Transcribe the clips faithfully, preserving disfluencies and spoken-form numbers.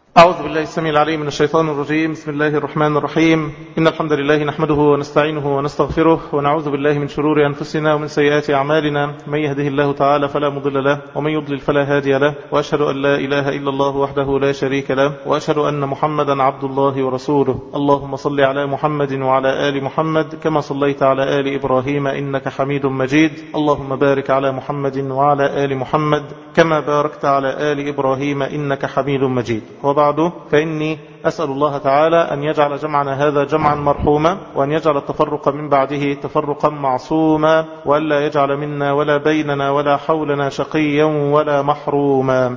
أعوذ بالله السميع العليم من الشيطان الرجيم. بسم الله الرحمن الرحيم. إن الحمد لله نحمده ونستعينه ونستغفره ونعوذ بالله من شرور أنفسنا ومن سيئات أعمالنا. من يهده الله تعالى فلا مضل له ومن يضلل فلا هادي له، وأشهد أن لا إله إلا الله وحده لا شريك له، وأشهد أن محمدا عبد الله ورسوله. اللهم صل على محمد وعلى آل محمد كما صليت على آل إبراهيم إنك حميد مجيد. اللهم بارك على محمد وعلى آل محمد كما باركت على آل إبراهيم إنك حميد مجيد. وبعد، فإني أسأل الله تعالى أن يجعل جمعنا هذا جمعا مرحوما، وأن يجعل التفرق من بعده تفرقا معصوما، وألا يجعل منا ولا بيننا ولا حولنا شقيا ولا محروما.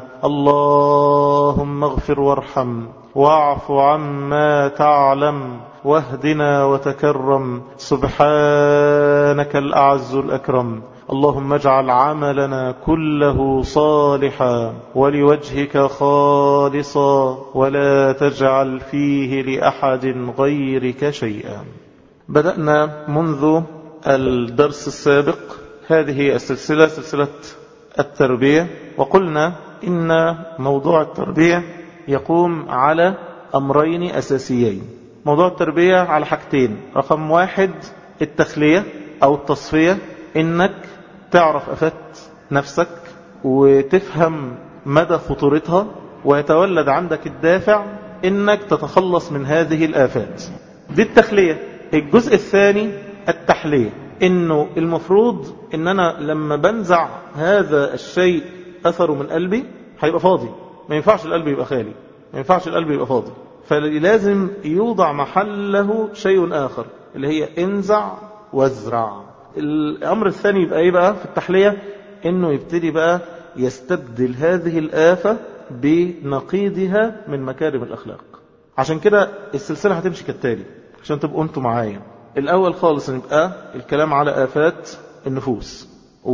اللهم اغفر وارحم واعف عما تعلم واهدنا وتكرم، سبحانك الأعز الأكرم. اللهم اجعل عملنا كله صالحا ولوجهك خالصا، ولا تجعل فيه لأحد غيرك شيئا. بدأنا منذ الدرس السابق هذه السلسلة، سلسلة التربية، وقلنا إن موضوع التربية يقوم على أمرين أساسيين. موضوع التربية على حاجتين: رقم واحد التخلية أو التصفية، إنك تعرف أفات نفسك وتفهم مدى خطورتها، ويتولد عندك الدافع إنك تتخلص من هذه الآفات. دي التخلية. الجزء الثاني التحلية، إنه المفروض إن أنا لما بنزع هذا الشيء أثره من قلبي هيبقى فاضي. ما ينفعش القلب يبقى خالي، ما ينفعش القلب يبقى فاضي، فلازم يوضع محله شيء آخر، اللي هي انزع وازرع. الأمر الثاني يبقى ايه بقى في التحلية؟ انه يبتدي بقى يستبدل هذه الآفة بنقيضها من مكارم الأخلاق. عشان كده السلسلة هتمشي كالتالي عشان تبقوا انتوا معايا. الأول خالص نبقى الكلام على آفات النفوس،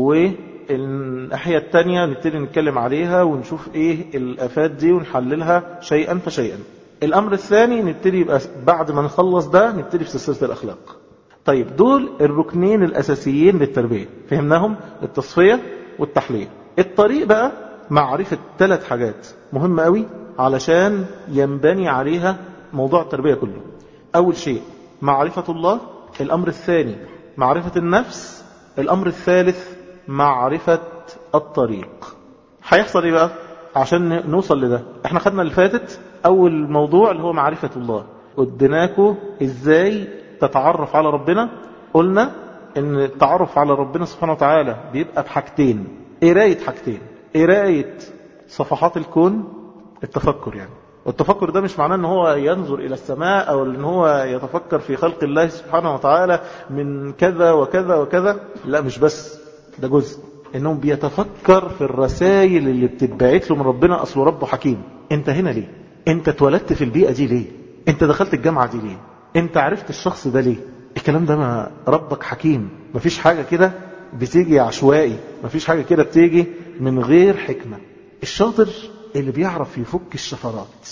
والناحية التانية نبتدي نتكلم عليها ونشوف ايه الآفات دي ونحللها شيئا فشيئا. الأمر الثاني نبتدي يبقى بعد ما نخلص ده نبتدي في سلسلة الأخلاق. طيب، دول الركنين الأساسيين للتربية، فهمناهم؟ التصفية والتحلية. الطريق بقى معرفة ثلاث حاجات مهمة قوي علشان ينبني عليها موضوع التربية كله. أول شيء معرفة الله، الأمر الثاني معرفة النفس، الأمر الثالث معرفة الطريق. هيحصل ايه بقى عشان نوصل لده؟ احنا خدنا اللي فاتت أول موضوع اللي هو معرفة الله، ودناكو ازاي تتعرف على ربنا. قلنا ان التعرف على ربنا سبحانه وتعالى بيبقى بحاجتين: قراية حاجتين، قراية صفحات الكون، التفكر يعني. والتفكر ده مش معناه ان هو ينظر الى السماء او ان هو يتفكر في خلق الله سبحانه وتعالى من كذا وكذا وكذا، لا مش بس ده جزء، انهم بيتفكر في الرسائل اللي بتتبعت له من ربنا. اصله ربه حكيم. انت هنا ليه؟ انت اتولدت في البيئة دي ليه؟ انت دخلت الجامعة دي ليه؟ انت عرفت الشخص ده ليه؟ الكلام ده ما ربك حكيم. مفيش حاجة كده بتيجي عشوائي، مفيش حاجة كده بتيجي من غير حكمة. الشاطر اللي بيعرف يفك الشفرات،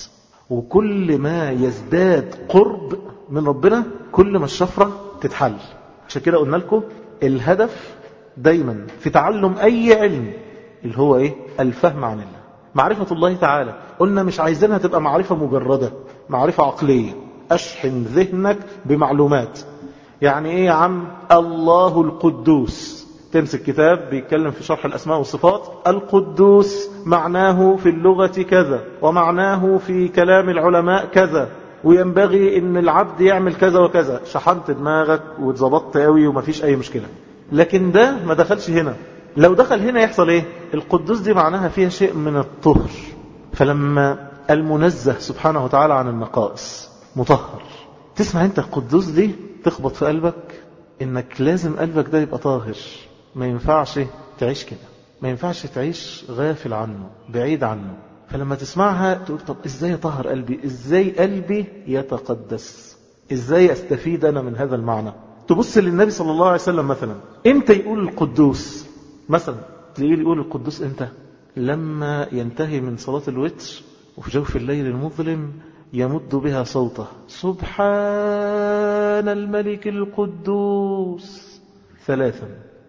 وكل ما يزداد قرب من ربنا كل ما الشفرة تتحل. عشان كده قلنا لكم الهدف دايما في تعلم اي علم اللي هو ايه؟ الفهم عن الله، معرفة الله تعالى. قلنا مش عايزينها تبقى معرفة مجردة، معرفة عقلية. أشحن ذهنك بمعلومات. يعني ايه يا عم؟ الله القدوس، تمسك كتاب بيتكلم في شرح الأسماء والصفات، القدوس معناه في اللغة كذا، ومعناه في كلام العلماء كذا، وينبغي ان العبد يعمل كذا وكذا. شحنت دماغك واتظبطت قوي ومفيش اي مشكلة. لكن ده ما دخلش هنا. لو دخل هنا يحصل ايه؟ القدوس دي معناها فيها شيء من الطهر. فلما المنزه سبحانه وتعالى عن النقائص مطهر، تسمع انت القدوس دي تخبط في قلبك انك لازم قلبك ده يبقى طاهر. ما ينفعش تعيش كده، ما ينفعش تعيش غافل عنه بعيد عنه. فلما تسمعها تقول طب ازاي اطهر قلبي؟ ازاي قلبي يتقدس؟ ازاي استفيد انا من هذا المعنى؟ تبص للنبي صلى الله عليه وسلم مثلا، امتى يقول القدوس؟ مثلا تلاقيه يقول القدوس امتى؟ لما ينتهي من صلاة الوتر وفي جوف الليل المظلم يمد بها صوته: سبحان الملك القدوس، ثلاثا.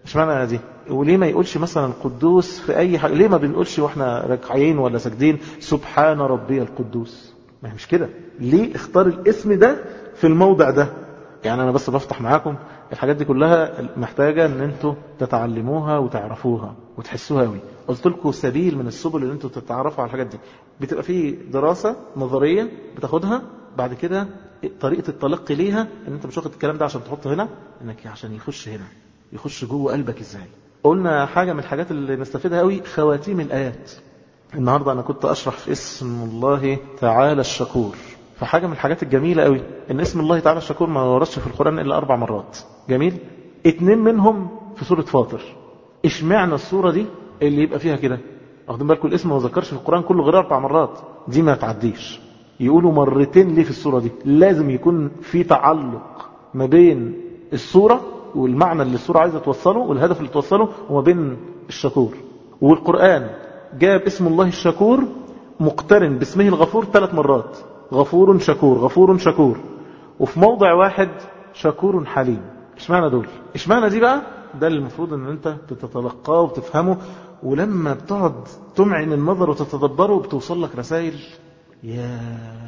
مش معنى دي. وليه ما يقولش مثلا القدوس في اي حاجة؟ ليه ما بنقولش واحنا راكعين ولا ساجدين سبحان ربي القدوس؟ ما هي مش كده. ليه اختار الاسم ده في الموضع ده؟ يعني انا بس بفتح معاكم الحاجات دي كلها محتاجة ان انتوا تتعلموها وتعرفوها وتحسوها قوي. قلت لكم سبيل من السبل اللي انتوا تتعرفوا على الحاجات دي. بتبقى فيه دراسة نظرية بتاخدها، بعد كده طريقة التلقي ليها ان انت مش واخد الكلام ده عشان تحطه هنا، انك عشان يخش هنا، يخش جوه قلبك ازاي. قلنا حاجة من الحاجات اللي نستفيدها قوي خواتيم الآيات. النهاردة انا كنت اشرح في اسم الله تعالى الشكور، فحاجة من الحاجات الجميلة قوي ان اسم الله تعالى الشكور ما وردش في القرآن الا اربع مرات. جميل. اتنين منهم في سورة فاطر. اشمعنى السورة دي اللي يبقى فيها كده؟ واخدين بالكم الاسم ما ذكرش في القرآن كله غير اربع مرات، دي ما تعديش. يقولوا مرتين ليه في السورة دي؟ لازم يكون في تعلق ما بين السورة والمعنى اللي السورة عايزة توصله والهدف اللي توصله وما بين الشكور. والقرآن جاب اسم الله الشكور مقترن باسمه الغفور ثلاث مرات، غفور شكور غفور شكور، وفي موضع واحد شكور حليم. اشمعنى دول؟ اشمعنى دي بقى؟ ده اللي المفروض ان انت تتلقاه وتفهمه، ولما بتقعد تمعن النظر وتتدبره بتوصل لك رسائل. يا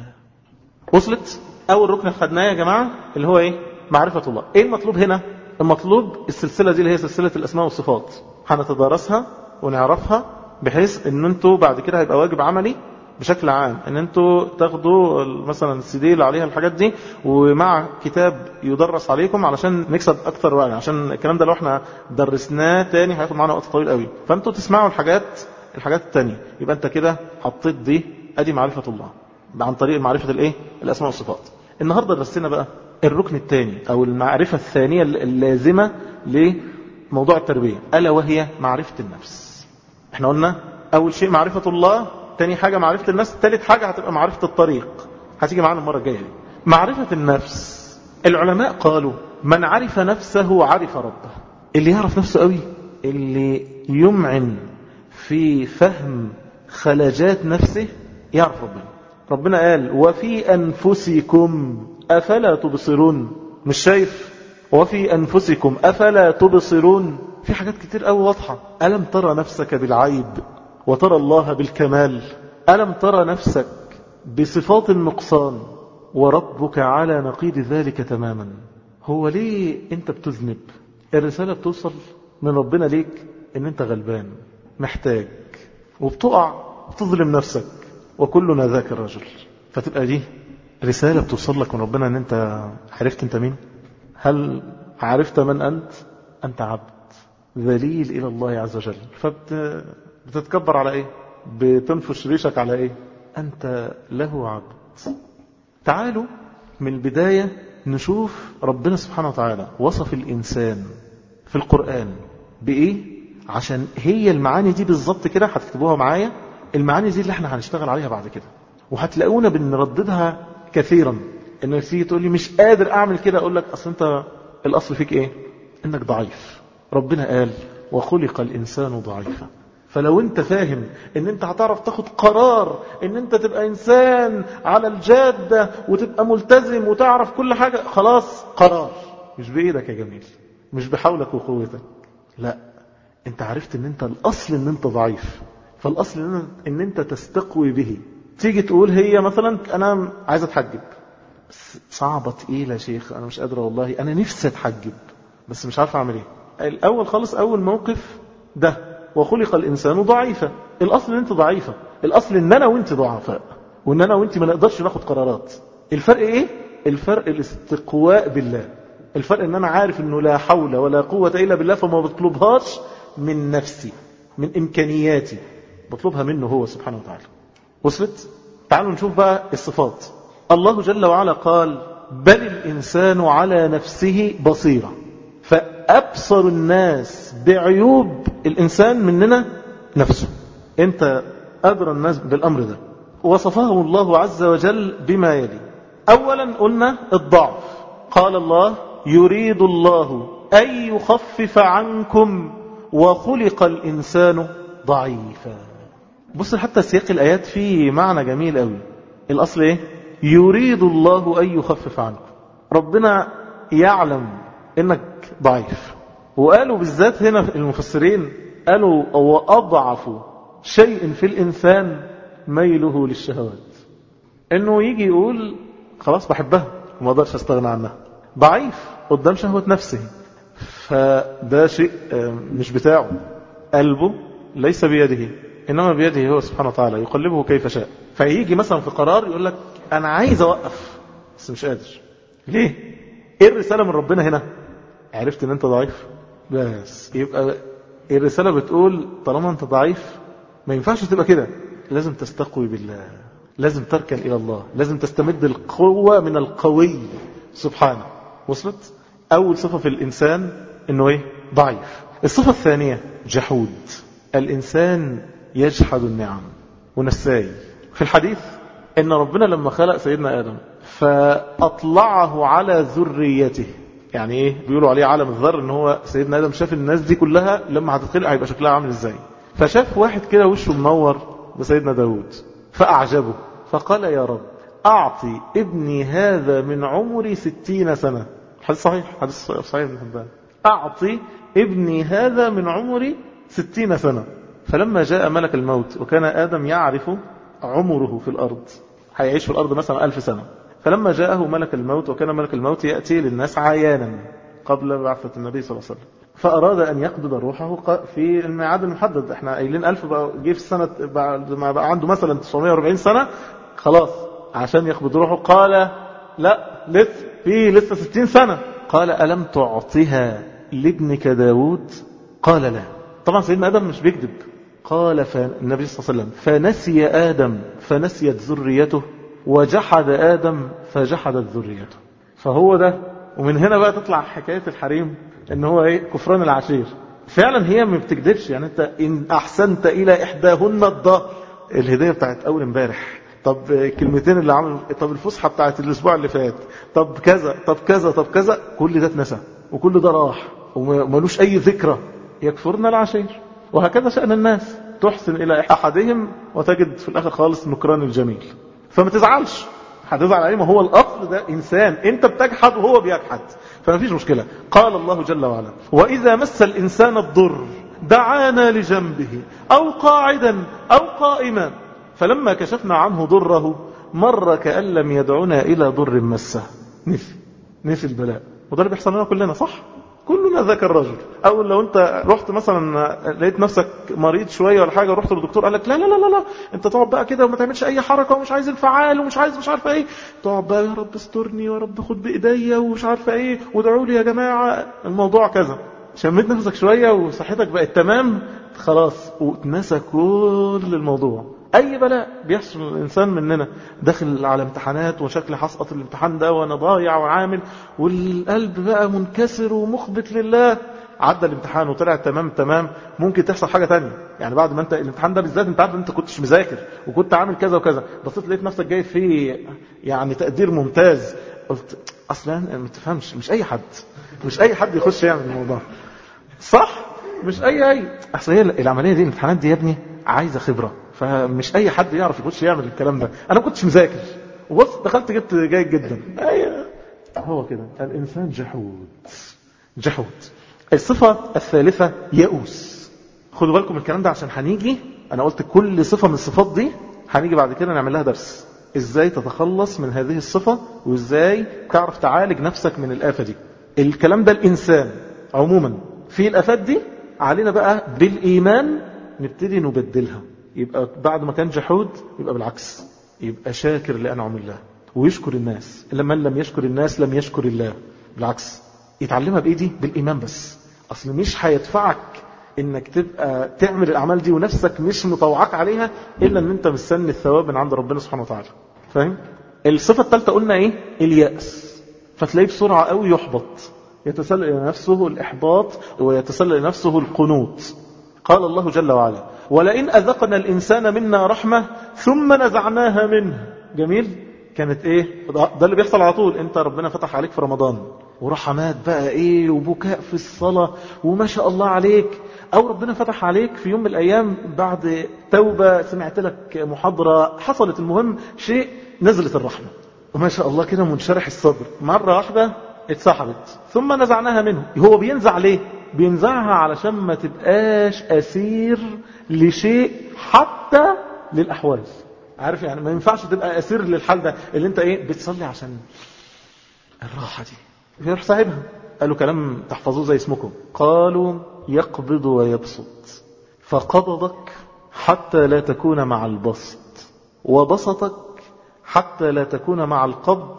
وصلت. اول ركن خدناه يا جماعة اللي هو ايه؟ معرفة الله. ايه المطلوب هنا؟ المطلوب السلسلة دي اللي هي سلسلة الاسماء والصفات، هنتدارسها ونعرفها بحيث ان انتوا بعد كده هيبقى واجب عملي بشكل عام ان انتوا تاخدوا مثلا السي اللي عليها الحاجات دي ومع كتاب يدرس عليكم علشان نكسب اكتر وقت، عشان الكلام ده لو احنا درسناه تاني هياخد معنا وقت طويل قوي. فانتوا تسمعوا الحاجات الحاجات التانية، يبقى انت كده حطيت دي ادي معرفة الله عن طريق معرفة الايه؟ الاسماء والصفات. النهاردة درسنا بقى الركن الثاني او المعرفة الثانية اللازمة لموضوع التربية، الا وهي معرفة النفس. احنا قلنا اول شيء معرفة الله، تاني حاجة معرفة النفس، تالت حاجة هتبقى معرفة الطريق، هتيجي معانا المرة الجاية دي. معرفة النفس، العلماء قالوا من عرف نفسه عرف ربه. اللي يعرف نفسه قوي، اللي يمعن في فهم خلاجات نفسه يعرف ربنا. ربنا قال وفي أنفسكم أفلا تبصرون. مش شايف؟ وفي أنفسكم أفلا تبصرون. في حاجات كتير قوي واضحة. ألم ترى نفسك بالعيب وترى الله بالكمال؟ ألم ترى نفسك بصفات النقصان وربك على نقيض ذلك تماما؟ هو ليه انت بتذنب؟ الرسالة بتوصل من ربنا ليك ان انت غلبان محتاج وبتقع بتظلم نفسك وكلنا ذاك الرجل. فتبقى دي رسالة بتوصل لك من ربنا ان انت عرفت انت مين؟ هل عرفت من انت؟ انت عبد ذليل الى الله عز وجل. فبتتكبر على ايه؟ بتنفش ريشك على ايه؟ انت له عبد. تعالوا من البداية نشوف ربنا سبحانه وتعالى وصف الإنسان في القرآن بإيه، عشان هي المعاني دي بالظبط كده هتكتبوها معايا. المعاني دي اللي احنا هنشتغل عليها بعد كده، وهتلاقونا بنرددها كثيرا. انك تيجي تقول لي مش قادر اعمل كده، اقول لك اصل انت الاصل فيك ايه؟ انك ضعيف. ربنا قال وخلق الانسان ضعيفا. فلو انت فاهم ان انت هتعرف تاخد قرار ان انت تبقى انسان على الجادة وتبقى ملتزم وتعرف كل حاجة، خلاص قرار مش بايدك يا جميل، مش بحولك وقوتك، لا، انت عرفت ان انت الاصل ان انت ضعيف. فالاصل ان انت تستقوي به. تيجي تقول هي مثلا انا عايز اتحجب، صعبة تقيلة يا شيخ، انا مش قادرة والله، انا نفسي اتحجب بس مش عارف اعمل ايه. الاول خالص اول موقف ده وخلق الإنسان ضعيفا. الأصل ان انت ضعيفة، الأصل ان انا وانت ضعفاء، وان انا وانت ما نقدرش ناخد قرارات. الفرق ايه؟ الفرق الاستقواء بالله. الفرق ان انا عارف انه لا حول ولا قوة الا بالله، فما بطلبهاش من نفسي من امكانياتي، بطلبها منه هو سبحانه وتعالى. وصلت؟ تعالوا نشوف بقى الصفات. الله جل وعلا قال بل الإنسان على نفسه بصيرة. فأبصر الناس بعيوب الإنسان مننا نفسه. أنت أدرى الناس بالأمر ده. وصفه الله عز وجل بما يلي. أولا قلنا الضعف. قال الله يريد الله أن يخفف عنكم وخلق الإنسان ضعيفا. بص حتى سياق الآيات فيه معنى جميل قوي. الأصل إيه؟ يريد الله أن يخفف عنكم. ربنا يعلم إنك ضعيف، وقالوا بالذات هنا المفسرين قالوا وأضعف شيء في الإنسان ميله للشهوات، إنه يجي يقول خلاص بحبها وما أقدرش أستغنى عنها، ضعيف قدام شهوة نفسه، فده شيء مش بتاعه، قلبه ليس بيده إنما بيده هو سبحانه وتعالى يقلبه كيف شاء. فيجي مثلا في قرار يقول لك أنا عايز أوقف بس مش قادر. ليه؟ إيه الرسالة من ربنا هنا؟ عرفت إن أنت ضعيف؟ بس يبقى الرسالة بتقول طالما أنت ضعيف ما ينفعش تبقى كده، لازم تستقوي بالله، لازم تركن إلى الله، لازم تستمد القوة من القوي سبحانه. وصلت؟ أول صفة في الإنسان إنه إيه؟ ضعيف. الصفة الثانية جحود، الإنسان يجحد النعم ونساي. في الحديث إن ربنا لما خلق سيدنا آدم فأطلعه على ذريته، يعني إيه؟ بيقولوا عليه عالم الذر، إن هو سيدنا آدم شاف الناس دي كلها لما هتتخلق هيبقى شكلها عامل إزاي، فشاف واحد كده وشه منور بسيدنا داود فأعجبه، فقال يا رب أعطي ابني هذا من عمري ستين سنة. حديث صحيح، حديث صحيح ابن حبان، أعطي ابني هذا من عمري ستين سنة. فلما جاء ملك الموت وكان آدم يعرف عمره في الأرض، هيعيش في الأرض مثلا ألف سنة، فلما جاءه ملك الموت وكان ملك الموت يأتي للناس عيانا قبل بعثة النبي صلى الله عليه وسلم، فأراد أن يقبض روحه في الميعاد المحدد. احنا قايلين ألف، بقى جه في السنة بعد ما بقى عنده مثلا تسعمائة وأربعين سنة خلاص عشان يقبض روحه. قال لا، لسه في لسه ستين سنة. قال ألم تعطيها لابنك داود؟ قال لا. طبعا سيدنا آدم مش بيكذب. قال فالنبي صلى الله عليه وسلم فنسي آدم فنسيت ذريته وجحد آدم فجحدت ذريته. فهو ده. ومن هنا بقى تطلع حكاية الحريم ان هو ايه؟ كفران العشير. فعلا هي ما بتكذبش، يعني انت ان احسنت الى احداهن الظهر، الهدية بتاعت اول امبارح، طب كلمتين اللي عملوا، طب الفسحة بتاعت الاسبوع اللي فات، طب كذا طب كذا طب كذا، كل ده اتنسى وكل ده راح ومالوش اي ذكرى. يكفرن العشير. وهكذا شأن الناس، تحسن الى احدهم وتجد في الاخر خالص نكران الجميل. فما تزعلش، هتزعل عليه، ما هو الاصل ده انسان، انت بتجحد وهو بيجحد، فما فيش مشكلة. قال الله جل وعلا وإذا مس الإنسان الضر دعانا لجنبه أو قاعدا أو قائما فلما كشفنا عنه ضره مر كأن لم يدعنا إلى ضر مسه. نسي نسي البلاء. وده اللي بيحصل لنا كلنا، صح؟ كلنا ذاك الرجل. أو لو أنت رحت مثلا لقيت نفسك مريض شوية ولا حاجة ورحت للدكتور قال لك لا لا لا لا أنت تقعد بقى كده وما تعملش أي حركة ومش عايز انفعال ومش عايز مش عارفة إيه، تقعد بقى يا رب استرني ويا رب خد بإيديا ومش عارفة إيه وادعوا لي يا جماعة، الموضوع كذا. شميت نفسك شوية وصحتك بقت تمام خلاص وتنسى كل الموضوع. أي بلاء بيحصل الإنسان مننا داخل على امتحانات وشكل حسقط الامتحان ده وأنا ضايع وعامل والقلب بقى منكسر ومخبت لله، عدى الامتحان وطلع تمام تمام، ممكن تحصل حاجة تانية. يعني بعد ما انت الامتحان ده بالذات انت عارف انت كنتش مذاكر وكنت عامل كذا وكذا، بصيت لقيت نفسك جاي فيه يعني تقدير ممتاز، قلت اصلا ما تفهمش، مش اي حد مش اي حد يخش يعمل الموضوع، صح؟ مش اي اي اصل هي العمليه دي الامتحانات دي يا ابني عايزه خبره، فمش اي حد يعرف يخش يعمل الكلام ده. انا ما كنتش مذاكر وبص دخلت جبت جيد جدا. ايوه هو كده الانسان جحود جحود. الصفة الثالثة يأوس. خدوا بالكم الكلام ده عشان هنيجي، أنا قلت كل صفة من الصفات دي هنيجي بعد كده نعمل لها درس، إزاي تتخلص من هذه الصفة وإزاي تعرف تعالج نفسك من الآفة دي. الكلام ده الإنسان عموما في الآفات دي علينا بقى بالإيمان نبتدي نبدلها. يبقى بعد ما كان جحود يبقى بالعكس، يبقى شاكر لأنعم الله ويشكر الناس. لما لم يشكر الناس لم يشكر الله، بالعكس يتعلمها بإيدي بالإيمان بس. أصل مش هيدفعك إنك تبقى تعمل الأعمال دي ونفسك مش مطوعك عليها إلا أن أنت مستني الثواب من عند ربنا سبحانه وتعالى. فاهم؟ الصفة الثالثة قلنا إيه؟ اليأس. فتلاقيه بسرعة قوي يحبط، يتسلل إلى نفسه الإحباط ويتسلل إلى نفسه القنوط. قال الله جل وعلا ولئن أذقنا الإنسان منا رحمة ثم نزعناها منه. جميل؟ كانت ايه؟ ده اللي بيحصل على طول. انت ربنا فتح عليك في رمضان ورحمات بقى ايه وبكاء في الصلاة وما شاء الله عليك، او ربنا فتح عليك في يوم من الايام بعد توبة سمعت لك محاضرة حصلت، المهم شيء نزلت الرحمة وما شاء الله كده منشرح الصدر، مرة واحدة اتسحبت ثم نزعناها منه. هو بينزع ليه؟ بينزعها علشان ما تبقاش أسير لشيء حتى للأحوال. عارف يعني ما ينفعش تبقى أسير للحال ده اللي انت ايه بتصلي عشان الراحة دي. يروح صاحبها قالوا كلام تحفظوه زي اسمكم، قالوا يقبض ويبسط، فقبضك حتى لا تكون مع البسط، وبسطك حتى لا تكون مع القبض،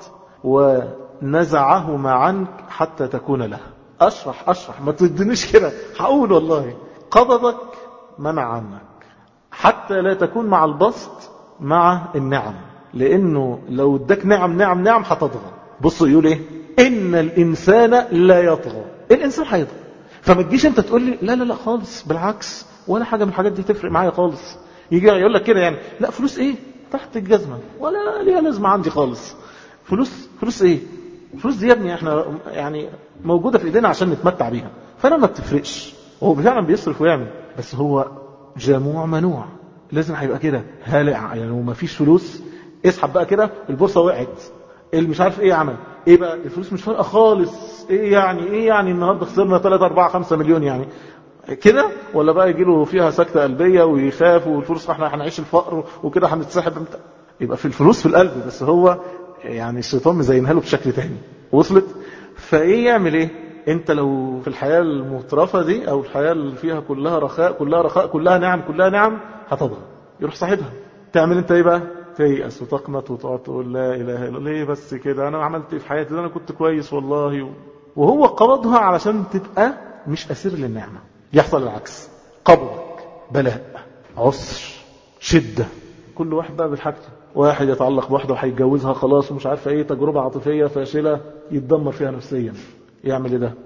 ونزعهما عنك حتى تكون له. أشرح أشرح ما تدنيش كده، هقول والله. قبضك منع عنك حتى لا تكون مع البسط مع النعم، لأنه لو اداك نعم نعم نعم هتطغى. بصوا يقول ايه؟ إن الإنسان لا يطغى. الإنسان هيطغى، فما تجيش انت تقول لي لا لا لا خالص، بالعكس ولا حاجة من الحاجات دي تفرق معايا خالص. يجي يقول لك كده يعني لا فلوس ايه تحت الجزمة ولا ليها لازمة عندي خالص. فلوس فلوس ايه؟ فلوس دي يا ابني احنا يعني موجودة في ايدينا عشان نتمتع بيها، فانا ما بتفرقش. هو فعلا بيصرف ويعمل، بس هو جموع منوع، لازم هيبقى كده هالع. يعني وما فيش فلوس اسحب بقى كده، البورصة وقعت، اللي مش عارف ايه عمل ايه بقى، الفلوس مش فارقة خالص. ايه يعني ايه يعني النهاردة خسرنا ثلاثة أربعة خمسة مليون يعني كده، ولا بقى يجي له فيها سكتة قلبية ويخاف والفلوس احنا هنعيش الفقر وكده هنتسحب امتى. يبقى في الفلوس في القلب، بس هو يعني الشيطان مزينها له بشكل تاني. وصلت؟ فايه يعمل ايه؟ انت لو في الحياة المترفة دي او الحياة اللي فيها كلها رخاء كلها رخاء كلها نعم كلها نعم هتضغط. يروح صاحبها تعمل انت ايه بقى؟ تيأس وتقنط وتقعد تقول لا اله الا الله، ليه بس كده؟ انا عملت ايه في حياتي؟ انا كنت كويس والله. وهو قبضها علشان تبقى مش اسير للنعمة. يحصل العكس، قبضك بلاء عسر شدة. كل واحد بقى بالحاجته، واحد يتعلق بواحده وهيتجوزها خلاص ومش عارفه ايه، تجربة عاطفية فاشلة يتدمر فيها نفسيا. يعمل ايه ده؟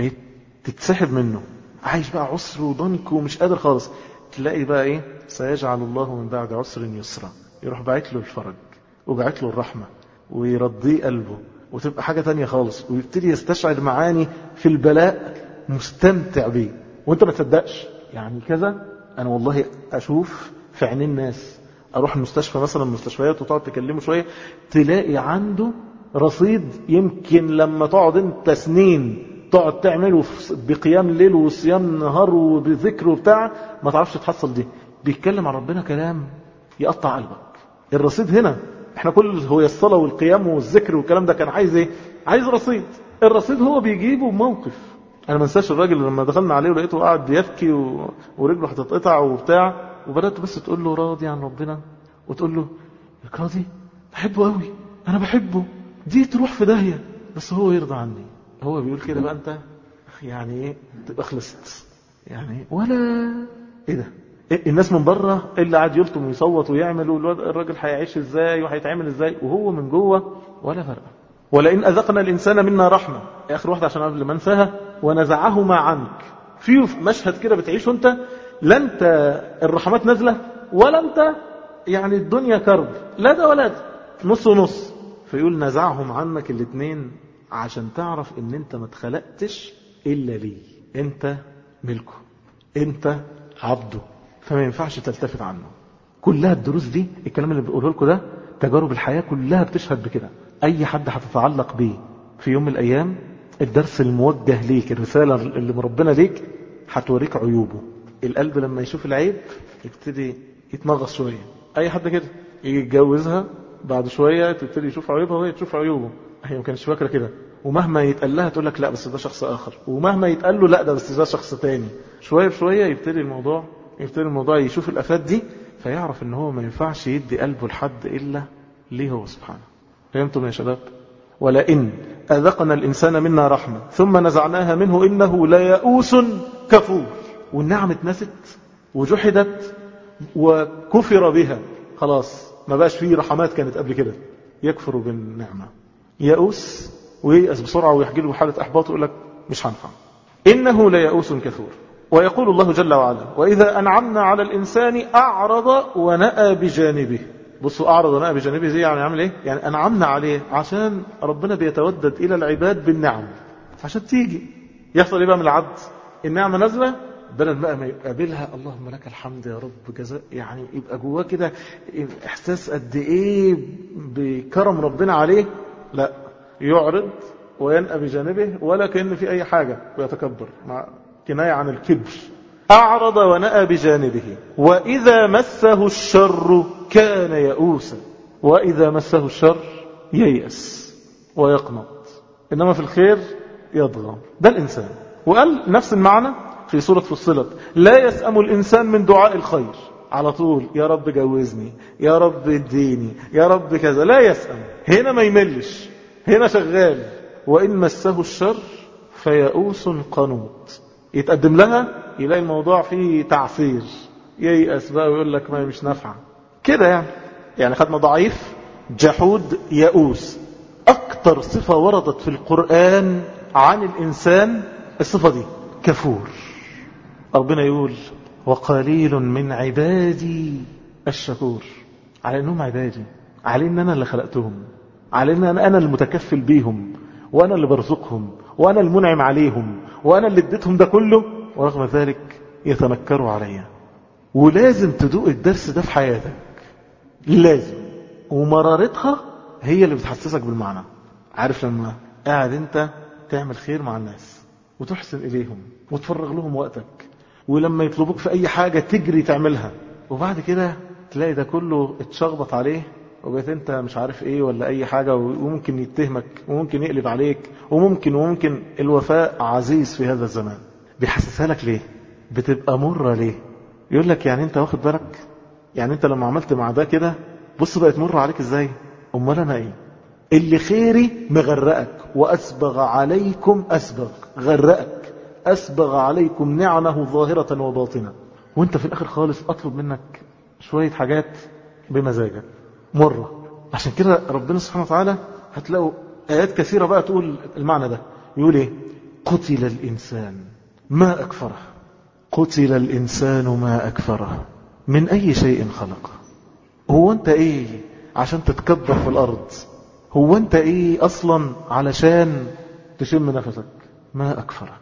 فتتسحب منه، عايش بقى عسر وضنك ومش قادر خالص. تلاقي بقى ايه؟ سيجعل الله من بعد عسر يسرا، يروح باعت له الفرج وباعت له الرحمة ويرضيه قلبه، وتبقى حاجة تانية خالص، ويبتدي يستشعر معاني في البلاء مستمتع بيه وانت ما تصدقش. يعني كذا انا والله اشوف في عينين الناس، اروح المستشفى مثلا المستشفيات وتقعد تكلمه شوية، تلاقي عنده رصيد يمكن لما تقعد انت سنين تقعد تعمله بقيام ليل وصيام نهار وبذكر وبتاع ما تعرفش تحصل دي. بيتكلم عن ربنا كلام يقطع قلبك. الرصيد هنا احنا كل هو الصلاة والقيام والذكر والكلام ده كان عايز ايه؟ عايز رصيد. الرصيد هو بيجيبه بموقف. انا ما انساش الراجل لما دخلنا عليه ولقيته قاعد يبكي و... ورجله هتتقطع وبتاع، وبدأت بس تقول له راضي عن ربنا، وتقول له راضي بحبه قوي انا بحبه، دي تروح في داهية بس هو يرضى عني. هو بيقول كده بقى انت يعني ايه تبقى خلصت يعني ولا ايه ده؟ إيه الناس من بره اللي قاعد يلطم ويصوت ويعمل الراجل هيعيش ازاي وهيتعمل ازاي، وهو من جوه ولا فرق. ولئن أذقنا الإنسان منا رحمة، آخر واحدة عشان قبل ما انساها، ونزعهما عنك. في مشهد كده بتعيشه انت، لا انت الرحمات نازلة ولا انت يعني الدنيا كرب، لا ده ولا ده، نص ونص. فيقول نزعهم عنك الاثنين عشان تعرف ان انت ما اتخلقتش الا ليه، انت ملكه، انت عبده، فما ينفعش تلتفت عنه. كلها الدروس دي الكلام اللي بقوله لكم ده تجارب الحياة كلها بتشهد بكده. اي حد هتتعلق بيه في يوم من الايام، الدرس الموجه ليك، الرسالة اللي من ربنا ليك هتوريك عيوبه. القلب لما يشوف العيب يبتدي يتنغص شوية. اي حد كده يجي يتجوزها بعد شوية تبتدي يشوف عيوبها وهي تشوف عيوبه. هي ما كانتش فاكرة كده، ومهما يتقال لها تقول لك لا بس ده شخص اخر، ومهما يتقال له لا ده بس ده شخص تاني. شوية بشوية يبتدي الموضوع يبتدي الموضوع يشوف الافات دي، فيعرف ان هو ما ينفعش يدي قلبه لحد الا ليه هو سبحانه. فهمتم يا شباب؟ ولئن أذقنا الإنسان منا رحمة ثم نزعناها منه إنه ليئوس كفور. والنعم اتنست وجحدت وكفر بها، خلاص ما بقاش فيه رحمات كانت قبل كده، يكفر بالنعمة، يئوس وييأس بسرعة ويحجي له حالة أحباط ويقول لك مش هنفع. إنه ليئوس كفور. ويقول الله جل وعلا وإذا أنعمنا على الإنسان أعرض ونأى بجانبه. بصوا أعرض ونأى بجانبه زي يعني عامل إيه؟ يعني أنعمنا عليه عشان ربنا بيتودد إلى العباد بالنعم، عشان تيجي يحصل إيه بقى من العبد؟ النعمة نازلة بدل بقى ما يقابلها اللهم لك الحمد يا رب جزاء، يعني يبقى جواه كده إحساس قد إيه بكرم ربنا عليه، لا يعرض وينأى بجانبه ولا كأن في أي حاجة ويتكبر. مع كناية عن الكبر. أعرض ونأى بجانبه وإذا مسه الشر كان يئوسا، وإذا مسه الشر ييأس ويقنط، إنما في الخير يضغم. ده الإنسان. وقال نفس المعنى في سورة فصلت: لا يسأم الإنسان من دعاء الخير، على طول يا رب جوزني، يا رب اديني، يا رب كذا، لا يسأم. هنا ما يملش، هنا شغال. وإن مسه الشر فيئوس قنوط، يتقدم لها يلاقي الموضوع فيه تعسير، ييأس بقى ويقول لك ما مش نافعه كده. يعني يعني خدنا ضعيف، جحود، يئوس. أكتر صفة وردت في القرآن عن الإنسان الصفة دي، كفور. ربنا يقول: وقليل من عبادي الشكور. على أنهم عبادي، على أن أنا اللي خلقتهم، على أن أنا المتكفل بيهم، وأنا اللي برزقهم، وأنا المنعم عليهم، وأنا اللي اديتهم ده كله، ورغم ذلك يتنكروا عليا. ولازم تدوق الدرس ده في حياتك، لازم. ومرارتها هي اللي بتحسسك بالمعنى. عارف لما قاعد انت تعمل خير مع الناس وتحسن إليهم وتفرغ لهم وقتك، ولما يطلبوك في أي حاجة تجري تعملها، وبعد كده تلاقي ده كله اتشغبط عليه وبقيت انت مش عارف ايه ولا اي حاجة، وممكن يتهمك وممكن يقلب عليك، وممكن وممكن الوفاء عزيز في هذا الزمان. بيحسسها لك ليه؟ بتبقى مرة ليه؟ يقول لك يعني انت واخد بالك؟ يعني انت لما عملت مع ده كده بص بقت مرة عليك ازاي؟ امال انا ايه؟ اللي خيري مغرقك، واسبغ عليكم، اسبغ غرقك، اسبغ عليكم نعمه ظاهرة وباطنة، وانت في الاخر خالص اطلب منك شوية حاجات بمزاجك مرة. عشان كده ربنا سبحانه وتعالى هتلاقوا آيات كثيرة بقى تقول المعنى ده. يقول ايه؟ قتل الإنسان ما أكفره، قتل الإنسان ما أكفره من أي شيء خلقه. هو أنت إيه عشان تتكبر في الأرض؟ هو أنت إيه أصلا علشان تشم نفسك؟ ما أكفرك.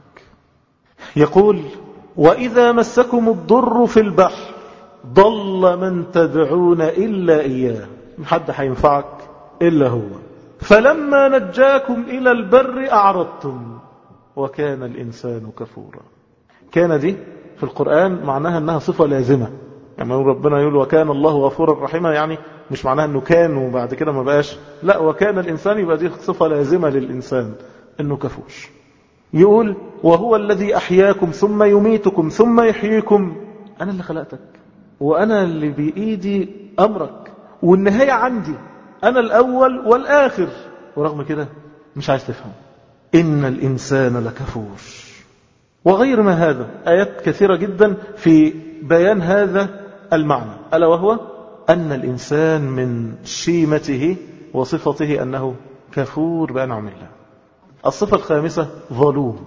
يقول: وإذا مسكم الضر في البحر ضل من تدعون إلا إياه، محد هينفعك إلا هو، فلما نجاكم إلى البر أعرضتم وكان الإنسان كفورا. كان دي في القرآن معناها أنها صفة لازمة. يعني ربنا يقول وكان الله غفورا رحيما، يعني مش معناها أنه كان وبعد كده ما بقاش، لا، وكان الإنسان يبقى دي صفة لازمة للإنسان أنه كفور. يقول: وهو الذي أحياكم ثم يميتكم ثم يحييكم. أنا اللي خلقتك، وأنا اللي بإيدي أمرك، والنهاية عندي، أنا الأول والآخر، ورغم كده مش عايز تفهم. إن الإنسان لكفور. وغير ما هذا آيات كثيرة جدا في بيان هذا المعنى، ألا وهو أن الإنسان من شيمته وصفته أنه كفور بأنعم الله. الصفة الخامسة: ظلوم.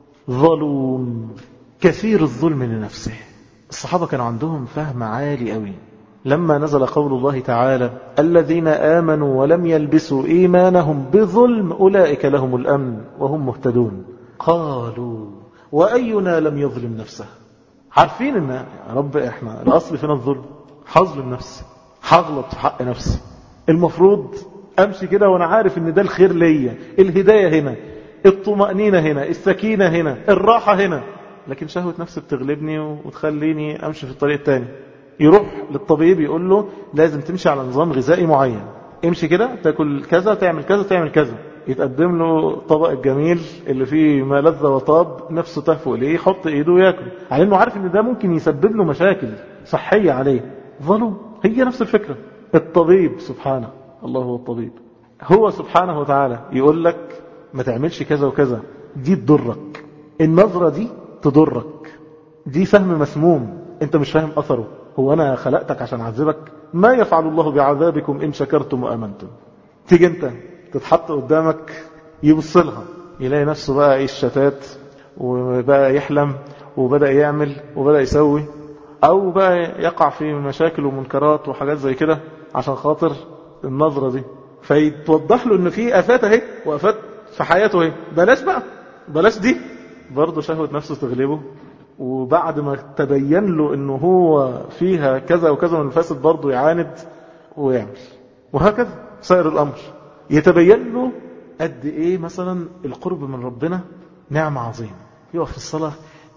ظلوم كثير الظلم لنفسه. الصحابة كانوا عندهم فهم عالي قوي لما نزل قول الله تعالى: الذين آمنوا ولم يلبسوا إيمانهم بظلم أولئك لهم الأمن وهم مهتدون. قالوا: وأينا لم يظلم نفسه؟ عارفين ان يا رب احنا الأصل فينا الظلم، هظلم نفسي، هغلط في حق نفسي، المفروض أمشي كده وأنا عارف ان ده الخير ليا، الهداية هنا، الطمأنينة هنا، السكينة هنا، الراحة هنا، لكن شهوة نفسي بتغلبني وتخليني أمشي في الطريق التاني. يروح للطبيب يقول له لازم تمشي على نظام غذائي معين، امشي كده، تاكل كذا، تعمل كذا، تعمل كذا. يتقدم له طبق الجميل اللي فيه ما لذ وطاب، نفسه تهفو إليه، يحط إيده وياكل، على إنه عارف إن ده ممكن يسبب له مشاكل صحية عليه. ظلم. هي نفس الفكرة. الطبيب سبحانه، الله هو الطبيب، هو سبحانه وتعالى يقول لك ما تعملش كذا وكذا، دي تضرك، النظرة دي تضرك، دي فهم مسموم، انت مش فاهم أثره. هو أنا خلقتك عشان أعذبك؟ ما يفعل الله بعذابكم إن شكرتم وأمنتم. تيجي انت تتحط قدامك يبص لها يلاقي نفسه بقى ايه الشتات، وبقى يحلم، وبدأ يعمل، وبدأ يسوي، او بقى يقع في مشاكل ومنكرات وحاجات زي كده عشان خاطر النظرة دي. فيتوضح له ان في افات اهي وافات في حياته اهي، بلاش بقى، بلاش دي. برضه شهوة نفسه تغلبه، وبعد ما تبين له انه هو فيها كذا وكذا من الفاسد برضه يعاند ويعمل، وهكذا سائر الامر. يتبين له قد ايه مثلا القرب من ربنا نعمة عظيمة، يقف في الصلاة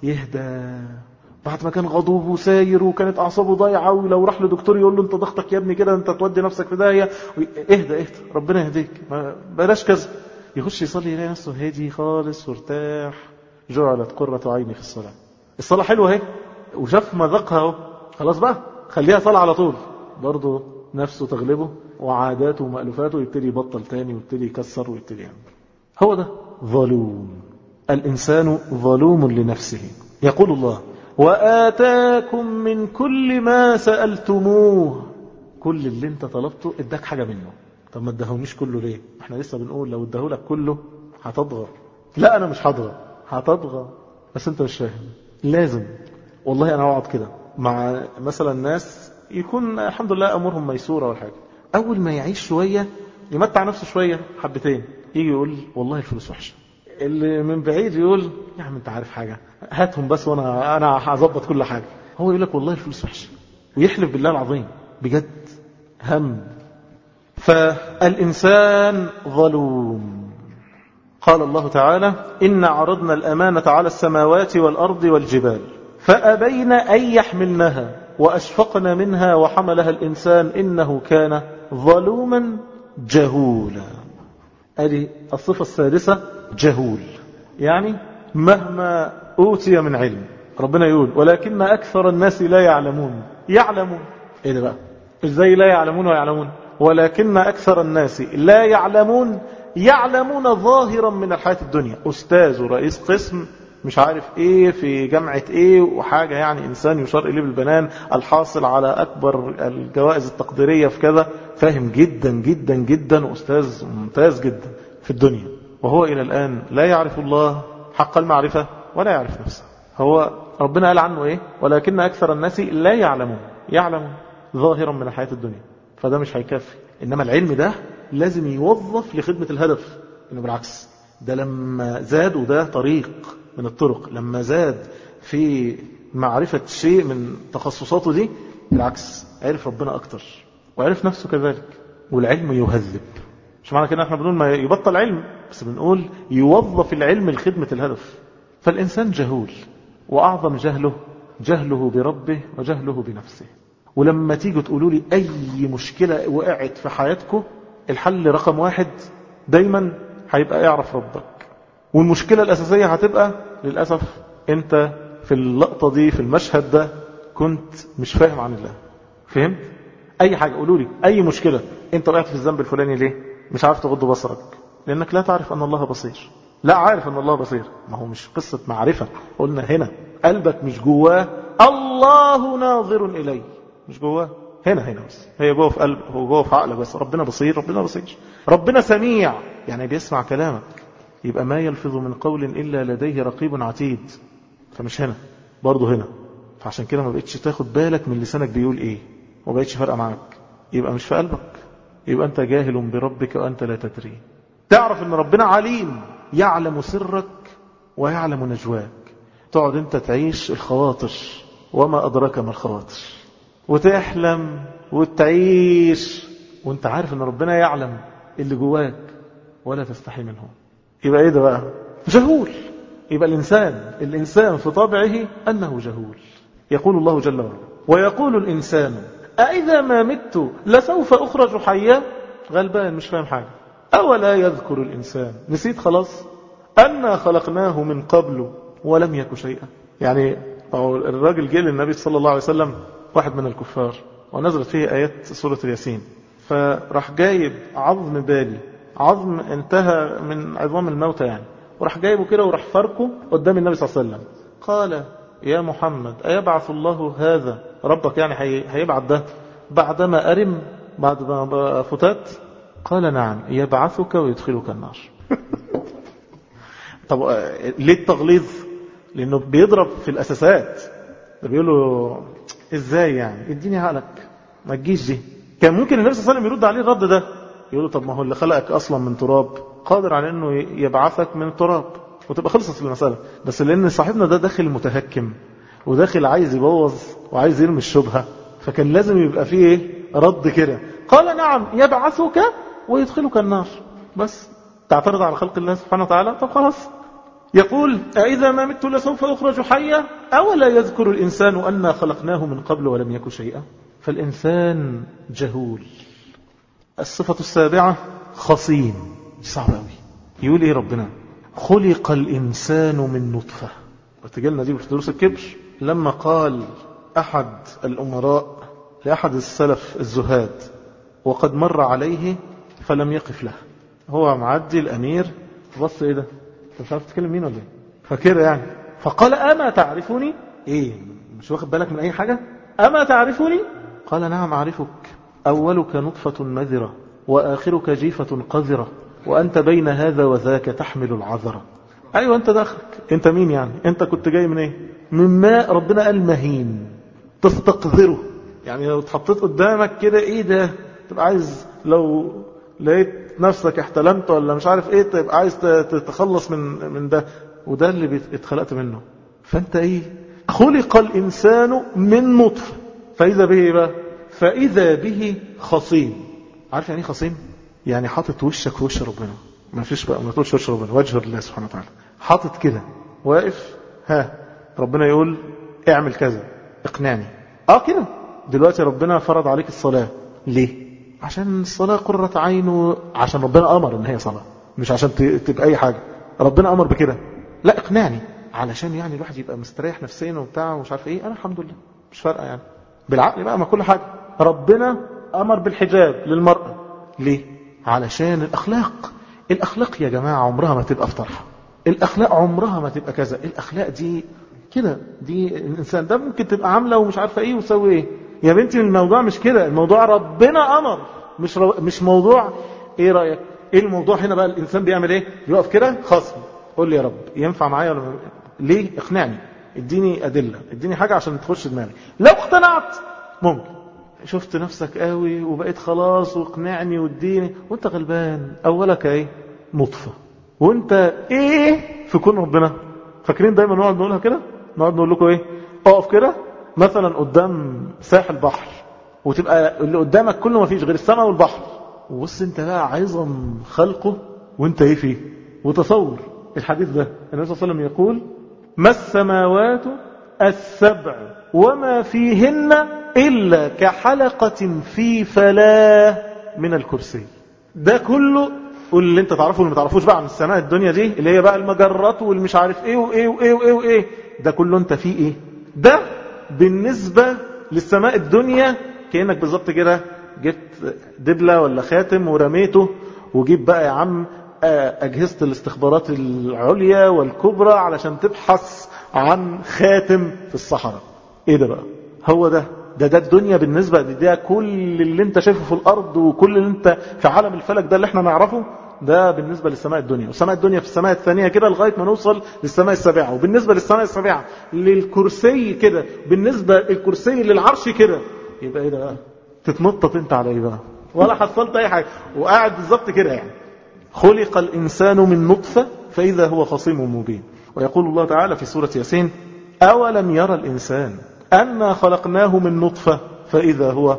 يهدى. بعد ما كان غضوب وساير وكانت أعصابه ضايعة، ولو راح لدكتور يقول له أنت ضغطك يا ابني كده، أنت تودي نفسك في داهية، اهدى اهدى ربنا يهديك، ما بلاش كذا. يخش يصلي يلاقي نفسه هادي خالص وارتاح. جعلت قرة عيني في الصلاة. الصلاة حلوة اهي، وشاف مذاقها اهو، خلاص بقى خليها صلاة على طول. برضه نفسه تغلبه وعاداته ومألوفاته، يبتدي يبطل تاني ويبتدي يكسر ويبتدي يعمل. هو ده ظلوم. الإنسان ظلوم لنفسه. يقول الله وآتاكم من كل ما سألتموه. كل اللي انت طلبته اداك حاجة منه. طب ما ادهونيش كله ليه؟ احنا لسه بنقول لو ادهولك كله هتضغى. لا انا مش هضغى، هتضغى بس انت مش فاهم. لازم والله انا اقعد كده مع مثلا ناس يكون الحمد لله امورهم ميسورة ولا حاجة، اول ما يعيش شوية يمتع نفسه شوية حبتين، يجي يقول والله الفلوس وحشة. اللي من بعيد يقول يا عم انت عارف حاجة، هاتهم بس وانا انا هظبط كل حاجة. هو يقول لك والله الفلوس وحشة، ويحلف بالله العظيم بجد. هم. فالإنسان ظلوم. قال الله تعالى إن عرضنا الأمانة على السماوات والأرض والجبال فأبين أن يحملنها وأشفقن منها وحملها الإنسان إنه كان ظلوما جهولا. هذه الصفة السادسة، جهول، يعني مهما أوتي من علم. ربنا يقول ولكن أكثر الناس لا يعلمون. يعلمون إيه ده بقى؟ إزاي لا يعلمون ويعلمون؟ ولكن أكثر الناس لا يعلمون. يعلمون ظاهرا من الحياة الدنيا، أستاذ ورئيس قسم مش عارف إيه في جامعة إيه وحاجة، يعني إنسان يشار إليه بالبنان، الحاصل على أكبر الجوائز التقديرية في كذا، فاهم جدا جدا جدا وأستاذ ممتاز جدا في الدنيا، وهو إلى الآن لا يعرف الله حق المعرفة ولا يعرف نفسه. هو ربنا قال عنه إيه؟ ولكن أكثر الناس لا يعلمون. يعلمون ظاهرا من الحياة الدنيا، فده مش هيكفي. إنما العلم ده لازم يوظف لخدمة الهدف. إنه بالعكس ده لما زاد، وده طريق من الطرق، لما زاد في معرفة شيء من تخصصاته دي، بالعكس عرف ربنا أكتر وعرف نفسه كذلك. والعلم يهذب. مش معنى كده احنا بنقول ما يبطل علم، بس بنقول يوظف العلم لخدمة الهدف. فالإنسان جهول، وأعظم جهله جهله بربه وجهله بنفسه. ولما تيجوا تقولوا لي أي مشكلة وقعت في حياتكم، الحل رقم واحد دايما هيبقى اعرف ربك. والمشكلة الأساسية هتبقى للأسف أنت في اللقطة دي، في المشهد ده كنت مش فاهم عن الله. فهمت؟ أي حاجة قولوا لي، أي مشكلة أنت وقعت في الذنب الفلاني ليه؟ مش عارف تغض بصرك لأنك لا تعرف أن الله بصير. لا عارف أن الله بصير، ما هو مش قصة معرفة. قلنا هنا قلبك مش جواه الله ناظر إليه، مش جواه هنا هنا بس، هي جوه في قلب، هو جوه في عقلك بس. ربنا بصير، ربنا بصير، ربنا سميع، يعني بيسمع كلامك. يبقى ما يلفظ من قول إلا لديه رقيب عتيد. فمش هنا برضه هنا. فعشان كده ما بقتش تاخد بالك من لسانك بيقول ايه، وما بقتش فارقه معاك. يبقى مش في قلبك، يبقى انت جاهل بربك وانت لا تدري. تعرف ان ربنا عليم، يعلم سرك ويعلم نجواك. تقعد انت تعيش الخواطر، وما أدراك ما الخواطر، وتحلم وتعيش وانت عارف ان ربنا يعلم اللي جواك ولا تستحي منه. يبقى ايه ده بقى؟ جهول. يبقى الإنسان الإنسان في طبعه أنه جهول. يقول الله جل وعلا ويقول الإنسان أإذا ما مت لسوف أخرج حيا. غلبان مش فاهم حاجة. أولا يذكر الإنسان، نسيت خلاص أنا خلقناه من قبل ولم يك شيئا. يعني الراجل جه للنبي صلى الله عليه وسلم واحد من الكفار، ونزلت فيه آيات سورة الياسين، فراح جايب عظم بالي، عظم انتهى من عظام الموتى يعني، وراح جايبه كده وراح فركه قدام النبي صلى الله عليه وسلم. قال يا محمد أيبعث الله هذا، ربك يعني هيبعث ده بعدما أرم، بعد ما فتات؟ قال نعم يبعثك ويدخلك النار. طب ليه التغليظ؟ لأنه بيضرب في الأساسات. ده بيقول له إزاي يعني، اديني عقلك ما تجيش دي. كان ممكن النبي صلى الله عليه وسلم يرد عليه الرد ده، يقول له طب ما هو اللي خلقك أصلا من تراب قادر على أنه يبعثك من التراب وتبقى خلصت المسألة. بس لأن صاحبنا ده داخل متهكم وداخل عايز يبوظ وعايز يرمي الشبهة، فكان لازم يبقى فيه رد كده. قال نعم يبعثك ويدخلك النار. بس تعترض على خلق الله سبحانه وتعالى؟ طب خلاص يقول أإذا ما مت لسوف أخرج حيا أولا يذكر الإنسان أنا خلقناه من قبل ولم يك شيئا. فالإنسان جهول. الصفة السابعة خصيم. صعب أوي. يقول إيه ربنا؟ خلق الإنسان من نطفة. وتجلنا دي في دروس الكبر لما قال أحد الأمراء لأحد السلف الزهاد وقد مر عليه فلم يقف له. هو معدي الأمير بص إيه ده؟ أنت مش عارف تتكلم مين ولا إيه؟ فكده يعني. فقال أما تعرفني؟ إيه مش واخد بالك من أي حاجة؟ أما تعرفني؟ قال نعم أعرفك. أولك نطفة مذرة وآخرك جيفة قذرة وأنت بين هذا وذاك تحمل العذرة. أيوة أنت داخلك. أنت مين يعني؟ أنت كنت جاي من إيه؟ من ماء ربنا قال مهين تستقذره. يعني لو اتحطيت قدامك كده إيه ده؟ تبقى عايز لو لقيت نفسك احتلمت ولا مش عارف إيه تبقى عايز تتخلص من من ده. وده اللي اتخلقت منه. فأنت إيه؟ خلق الإنسان من نطفة فإذا به إيه بقى؟ فإذا به خصيم. عارف يعني ايه خصيم؟ يعني حاطط وشك في وش ربنا. ما فيش بقى ما تقولش وش ربنا، وجه الله سبحانه وتعالى. حاطط كده واقف ها ربنا يقول اعمل كذا اقنعني. اه كده دلوقتي ربنا فرض عليك الصلاة. ليه؟ عشان الصلاة قرة عينه، عشان ربنا أمر ان هي صلاة، مش عشان تبقى اي حاجة. ربنا أمر بكده. لا اقنعني علشان يعني الواحد يبقى مستريح نفسيا وبتاع ومش عارف ايه. انا الحمد لله مش فارقة يعني بالعقل بقى ما كل حاجة. ربنا أمر بالحجاب للمرأة. ليه؟ علشان الأخلاق. الأخلاق يا جماعة عمرها ما تبقى في طرحة. الأخلاق عمرها ما تبقى كذا. الأخلاق دي كده دي الإنسان ده ممكن تبقى عاملة ومش عارفة إيه وسوي إيه. يا بنتي الموضوع مش كده. الموضوع ربنا أمر مش رو... مش موضوع إيه رأيك. إيه الموضوع هنا بقى؟ الإنسان بيعمل إيه؟ يقف كده خصم قول لي يا رب ينفع معايا ولا ليه؟ اقنعني اديني أدلة اديني حاجة عشان تخش دماغي. لو اقتنعت ممكن شفت نفسك قوي وبقيت خلاص واقنعني واديني وانت غلبان. اولك ايه؟ نطفة. وانت ايه في كون ربنا؟ فاكرين دايما نقعد نقولها كده، نقعد نقول لكم ايه؟ اقف كده مثلا قدام ساحل بحر وتبقى اللي قدامك كله ما فيش غير السماء والبحر، وبص انت بقى عظم خلقه وانت ايه فيه. وتصور الحديث ده النبي صلى الله عليه وسلم يقول ما السماوات السبع وما فيهن إلا كحلقة في فلاة من الكرسي. ده كله اللي انت تعرفه واللي ما تعرفوش بقى عن السماء الدنيا دي اللي هي بقى المجرات والمش عارف ايه وايه وايه وايه وايه. ده كله انت فيه ايه؟ ده بالنسبة للسماء الدنيا كأنك بالظبط كده جبت دبلة ولا خاتم ورميته وجيب بقى يا عم أجهزة الاستخبارات العليا والكبرى علشان تبحث عن خاتم في الصحراء. ايه ده بقى؟ هو ده ده ده الدنيا بالنسبة ده, ده كل اللي انت شايفه في الارض وكل اللي انت في عالم الفلك ده اللي احنا نعرفه ده بالنسبة للسماء الدنيا. والسماء الدنيا في السماء الثانية كده لغاية ما نوصل للسماء السابعة. وبالنسبة للسماء السابعة للكرسي كده، بالنسبة الكرسي للعرش كده. يبقى ايه ده بقى؟ تتنطط انت على ايه بقى؟ ولا حصلت اي حاجة وقاعد بالظبط كده يعني. خلق الانسان من نطفة فاذا هو خصيم مبين. ويقول الله تعالى في سورة ياسين اولم يرى الانسان أنا خلقناه من نطفة فإذا هو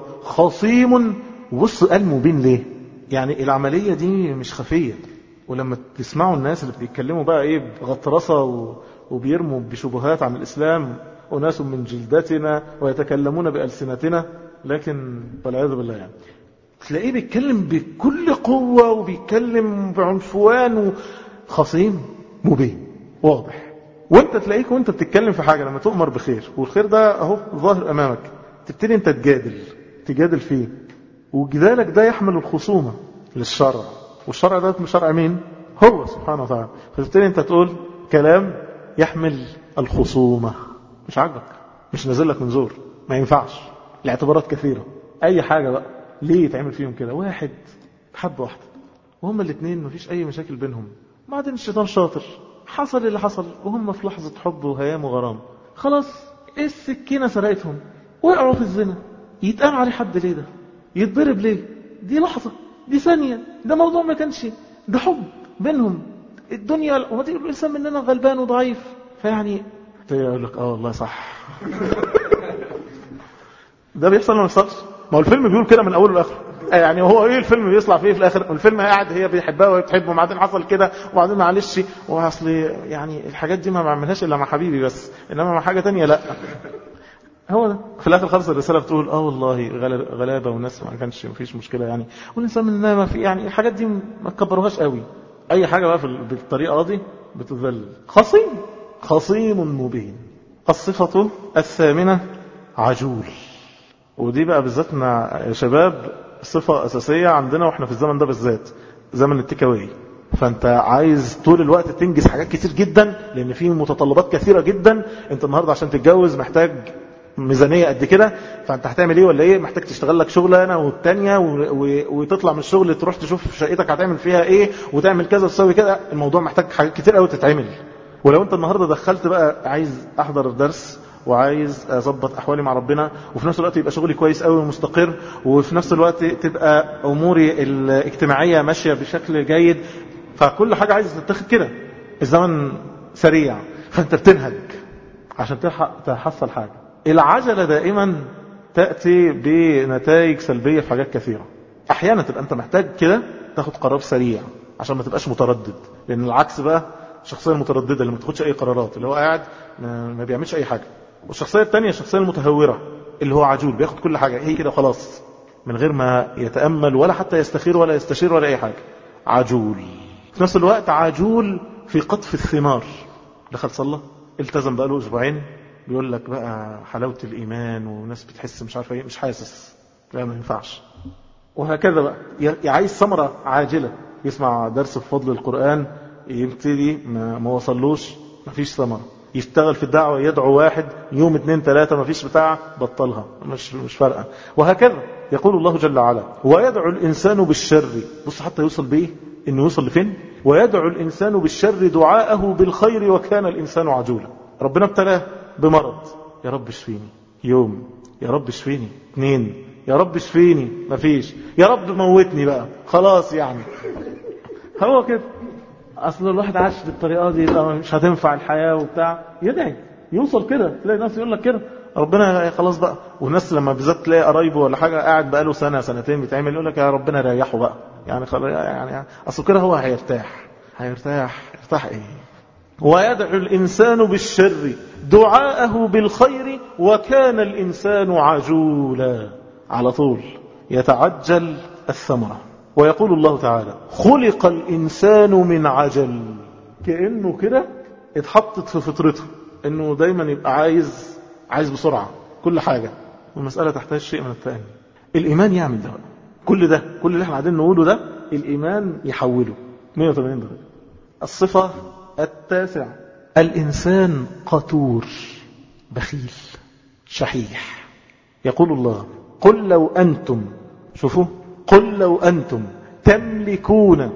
خصيم. بص قال مبين ليه؟ يعني العملية دي مش خفية. ولما تسمعوا الناس اللي بيتكلموا بقى ايه بغطرسة وبيرموا بشبهات عن الإسلام وناس من جلدتنا ويتكلمون بألسنتنا لكن والعياذ بالله يعني تلاقيه بيتكلم بكل قوة وبيتكلم بعنفوان وخصيم مبين واضح. وانت تلاقيك وانت بتتكلم في حاجة لما تؤمر بخير والخير ده اهو ظاهر امامك تبتدي انت تجادل تجادل فيه. وجدالك ده يحمل الخصومة للشرع، والشرع ده من شرع مين؟ هو سبحانه وتعالى. فتبتدي انت تقول كلام يحمل الخصومة. مش عاجبك، مش نازل لك من زور، ما ينفعش. الاعتبارات كثيرة. اي حاجة بقى ليه يتعمل فيهم كده؟ واحد بحب واحدة وهما الاثنين مفيش اي مشاكل بينهم، بعدين الشيطان شاطر حصل اللي حصل وهم في لحظة حب وهيام وغرام. خلاص السكينة سرقتهم وقعوا في الزنا. يتقام عليه حد ليه؟ ده يتضرب ليه؟ دي لحظة، دي ثانية، ده موضوع ما كانش، ده حب بينهم. الدنيا وما تقول الإنسان مننا غلبان وضعيف فيعني يقول لك اه والله صح. ده بيحصل ولا ما بيحصلش؟ ما هو الفيلم بيقول كده من أوله لآخره. يعني هو ايه الفيلم بيطلع فيه في الاخر؟ الفيلم قاعد هي بيحبها وهي بتحبه وبعدين حصل كده وبعدين معلش واصل يعني الحاجات دي ما بعملهاش الا مع حبيبي بس، انما مع حاجه تانية لا. هو ده في الاخر خالص الرساله بتقول اه والله غلابه والناس ما كانش مفيش مشكله يعني، والانسان مننا ما في يعني الحاجات دي ما تكبروهاش قوي. اي حاجه بقى بالطريقه دي بتذل. خصيم خصيم مبين. الصفه الثامنه عجول، ودي بقى بالذاتنا يا شباب صفه اساسيه عندنا واحنا في الزمن ده بالذات، زمن التكاوي. فانت عايز طول الوقت تنجز حاجات كتير جدا لان في متطلبات كثيره جدا. انت النهارده عشان تتجوز محتاج ميزانية قد كده، فانت هتعمل ايه ولا ايه؟ محتاج تشتغل لك شغلانه والتانية وتطلع من الشغل تروح تشوف شقتك هتعمل فيها ايه وتعمل كذا وتسوي كده. الموضوع محتاج حاجات كتير قوي تتعمل. ولو انت النهارده دخلت بقى عايز احضر الدرس وعايز اظبط احوالي مع ربنا وفي نفس الوقت يبقى شغلي كويس قوي ومستقر وفي نفس الوقت تبقى اموري الاجتماعيه ماشيه بشكل جيد، فكل حاجه عايز تتخذ كده. الزمن سريع فانت بتنهج عشان تلحق تحصل حاجه. العجلة دائما تأتي بنتائج سلبية في حاجات كثيرة. احيانا تبقى انت محتاج كده تاخد قرار سريع عشان ما تبقاش متردد، لان العكس بقى الشخصية المترددة اللي ما تاخدش اي قرارات، اللي هو قاعد ما بيعملش اي حاجة. والشخصية التانية الشخصية المتهورة اللي هو عجول، بياخد كل حاجة هي كده خلاص من غير ما يتأمل ولا حتى يستخير ولا يستشير ولا اي حاجة. عجول في نفس الوقت عجول في قطف الثمار. دخل صلى التزم بقى له اسبوعين بيقول لك بقى حلاوة الإيمان وناس بتحس مش عارفة ايه، مش حاسس، لا ما ينفعش. وهكذا بقى عايز ثمرة عاجلة، يسمع درس في فضل القرآن يبتدي ما, ما وصلوش ما فيش ثمرة، يشتغل في الدعوة يدعو واحد يوم اتنين تلاتة ما فيش بتاع بطلها مش, مش فارقة. وهكذا يقول الله جل وعلا ويدعو الإنسان بالشر. بص حتى يوصل بإيه إنه يوصل لفين؟ ويدعو الإنسان بالشر دعاءه بالخير وكان الإنسان عجولا. ربنا ابتلاه بمرض، يا رب اشفيني يوم، يا رب اشفيني اثنين، يا رب اشفيني مفيش، يا رب موتني بقى خلاص يعني. هو كده اصل الواحد عاش بالطريقه دي مش هتنفع الحياه وبتاع، يدعي يوصل كده. تلاقي ناس يقول لك كده ربنا خلاص بقى. والناس لما بالذات تلاقي قرايبه ولا حاجه قاعد بقاله سنه سنتين بيتعمل يقول لك يا ربنا ريحه بقى يعني خلاص يعني اصل كده هو هيرتاح. هيرتاح يرتاح ايه؟ ويدعو الإنسان بالشر دعاءه بالخير وكان الإنسان عجولا. على طول يتعجل الثمرة. ويقول الله تعالى خلق الإنسان من عجل، كأنه كده اتحطت في فطرته انه دايما يبقى عايز عايز بسرعة كل حاجة، والمسألة تحتاج شيء من التأني. الإيمان يعمل ده بقى. كل ده كل اللي احنا قاعدين نقوله ده الإيمان يحوله مية وثمانين درجة. الصفة التاسع الإنسان قتور بخيل شحيح. يقول الله قل لو أنتم شوفوا قل لو أنتم تملكون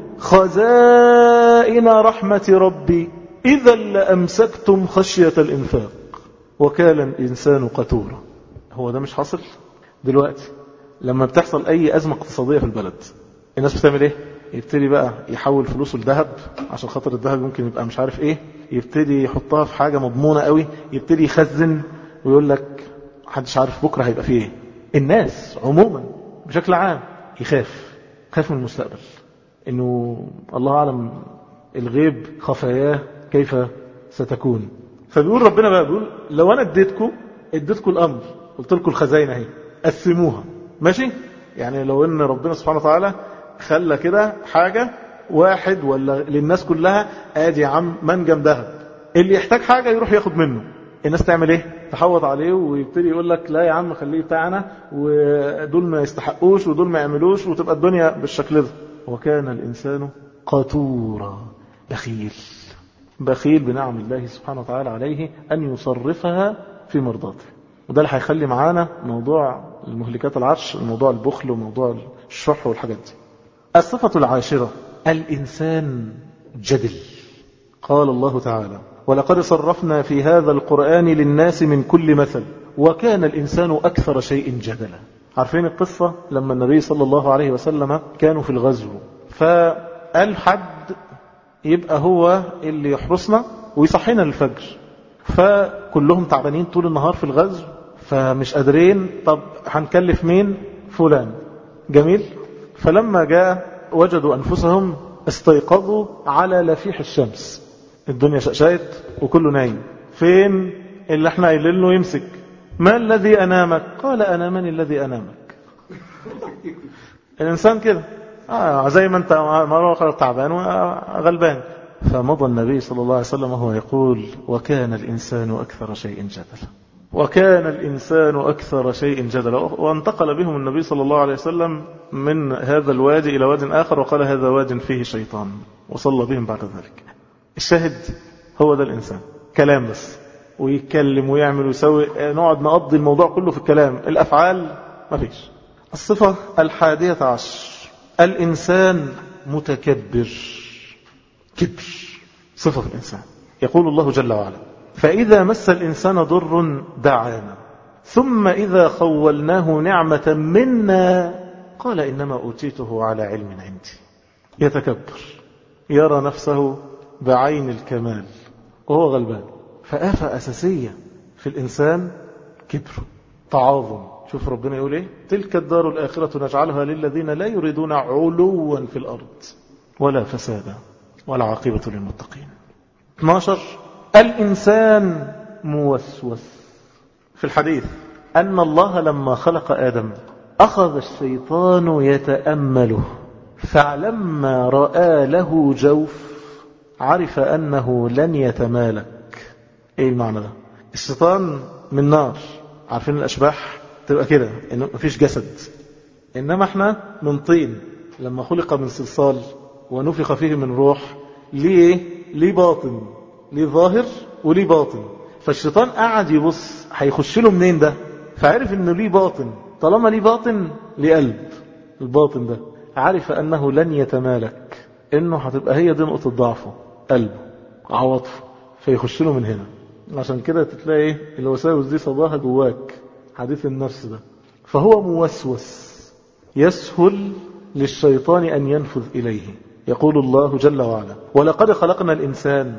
خزائن رحمة ربي إذا لأمسكتم خشية الإنفاق وكان الإنسان قتورا. هو ده مش حاصل دلوقتي؟ لما بتحصل أي أزمة اقتصادية في البلد الناس بتعمل إيه؟ يبتدي بقى يحول فلوسه لذهب عشان خاطر الذهب ممكن يبقى مش عارف إيه، يبتدي يحطها في حاجة مضمونة قوي، يبتدي يخزن ويقول لك محدش عارف بكرة هيبقى فيه إيه. الناس عموما بشكل عام يخاف خاف من المستقبل، إنه الله أعلم الغيب خفاياه كيف ستكون. فبيقول ربنا بقى بيقول لو أنا اديتكم اديتكم الأمر قلت لكم الخزائن اهي قسموها ماشي، يعني لو ان ربنا سبحانه وتعالى خلى كده حاجة واحد ولا للناس كلها ادي يا عم منجم ذهب، اللي يحتاج حاجة يروح ياخد منه، الناس تعمل ايه؟ تحوط عليه ويبتدي يقول لك لا يا عم خليه بتاعنا ودول ما يستحقوش ودول ما يعملوش وتبقى الدنيا بالشكل ده. وكان الإنسان قتورا بخيل بخيل بنعم الله سبحانه وتعالى عليه أن يصرفها في مرضاته. وده اللي هيخلي معانا موضوع المهلكات العرش، موضوع البخل وموضوع الشح والحاجات دي. الصفة العاشرة الإنسان جدل. قال الله تعالى ولقد صرفنا في هذا القرآن للناس من كل مثل وكان الإنسان أكثر شيء جدلا. عارفين القصة لما النبي صلى الله عليه وسلم كانوا في الغزو، فقال حد يبقى هو اللي يحرسنا ويصحينا للفجر، فكلهم تعبانين طول النهار في الغزو فمش قادرين، طب هنكلف مين؟ فلان. جميل. فلما جاء وجدوا أنفسهم استيقظوا على لفيح الشمس. الدنيا شقشقت وكله نايم. فين اللي احنا قايلين له يمسك؟ ما الذي أنامك؟ قال أنامني الذي أنامك. الإنسان كده آه زي ما أنت مرة تعبان وغلبان. فمضى النبي صلى الله عليه وسلم وهو يقول وكان الإنسان أكثر شيء جدلا، وكان الإنسان أكثر شيء جدلا. وانتقل بهم النبي صلى الله عليه وسلم من هذا الوادي إلى واد آخر وقال هذا واد فيه شيطان، وصلى بهم بعد ذلك. الشاهد هو ده الإنسان، كلام بس، ويتكلم ويعمل ويسوي، نقعد نقضي الموضوع كله في الكلام، الأفعال ما فيش. الصفة الحادية عشر الإنسان متكبر. كبر صفة في الإنسان. يقول الله جل وعلا فإذا مس الإنسان ضر دعانا ثم إذا خولناه نعمة منا قال إنما أوتيته على علم عندي. يتكبر، يرى نفسه بعين الكمال وهو غلبان. فآفة أساسية في الإنسان كبر، تعاظم. شوف ربنا يقول إيه؟ تلك الدار الآخرة نجعلها للذين لا يريدون علوا في الأرض ولا فسادا والعاقبة للمتقين. اثناشر الإنسان موسوس. في الحديث أن الله لما خلق آدم أخذ الشيطان يتأمله فلما رأى له جوف عرف أنه لن يتمالك. إيه المعنى ده؟ الشيطان من نار، عارفين الأشباح تبقى كده إنه مفيش جسد، إنما احنا من طين. لما خلق من صلصال ونفخ فيه من روح، ليه ليه باطن، ليه ظاهر وليه باطن. فالشيطان قاعد يبص هيخش له منين ده، فعرف انه ليه باطن. طالما ليه باطن ليه قلب، الباطن ده عرف انه لن يتمالك، انه هتبقى هي دي نقطة ضعفه، قلبه عواطفه، فيخش له من هنا. عشان كده تتلاقي الوساوس دي صداها جواك، حديث النفس ده. فهو موسوس، يسهل للشيطان ان ينفذ اليه. يقول الله جل وعلا ولقد خلقنا الإنسان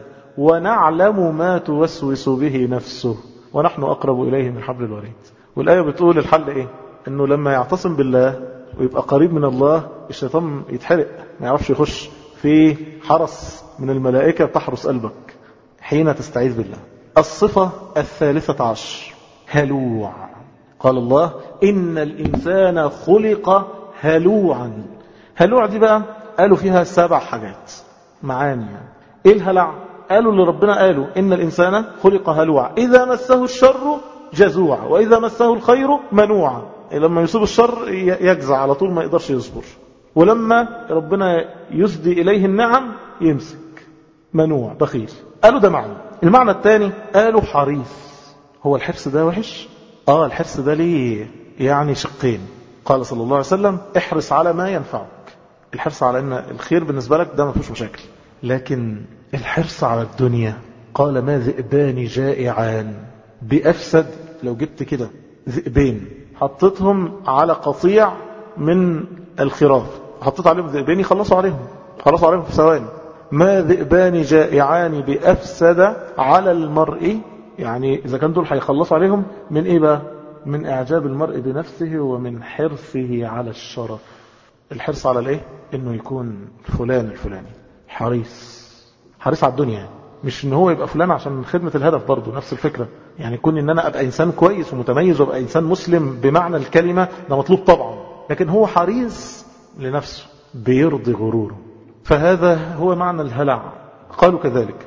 ونعلم ما توسوس به نفسه ونحن أقرب إليه من حبل الوريد. والآية بتقول الحل إيه؟ إنه لما يعتصم بالله ويبقى قريب من الله الشيطان يتحرق، ما يعرفش يخش في حرس من الملائكة تحرس قلبك حين تستعيذ بالله. الصفة الثالثة عشر هلوع. قال الله إن الإنسان خلق هلوعا. هلوع دي بقى قالوا فيها سبع حاجات معاني. ايه الهلع؟ قالوا اللي ربنا قالوا ان الانسان خلق هلوعا اذا مسه الشر جزوعا واذا مسه الخير منوعا. لما يصيب الشر يجزع على طول، ما يقدرش يصبر، ولما ربنا يسدي اليه النعم يمسك، منوع بخيل. قالوا ده معنى. المعنى الثاني قالوا حريص. هو الحرص ده وحش؟ اه الحرص ده ليه يعني شقين. قال صلى الله عليه وسلم احرص على ما ينفعك. الحرص على ان الخير بالنسبة لك ده ما فيش مشاكل، لكن الحرص على الدنيا قال ما ذئبان جائعان بأفسد. لو جبت كده ذئبين حطيتهم على قطيع من الخراف، حطيت عليهم ذئبين يخلصوا عليهم، خلصوا عليهم في ثواني. ما ذئبان جائعان بأفسد على المرء، يعني إذا كان دول هيخلصوا عليهم من إيه بقى؟ من إعجاب المرء بنفسه ومن حرصه على الشرف. الحرص على الإيه؟ إنه يكون فلان الفلاني حريص، حريص على الدنيا يعني. مش إن هو يبقى فلان عشان خدمة الهدف، برضو نفس الفكرة يعني. يكون إن أنا أبقى إنسان كويس ومتميز وأبقى إنسان مسلم بمعنى الكلمة، ده مطلوب طبعا، لكن هو حريص لنفسه بيرضي غروره. فهذا هو معنى الهلع. قالوا كذلك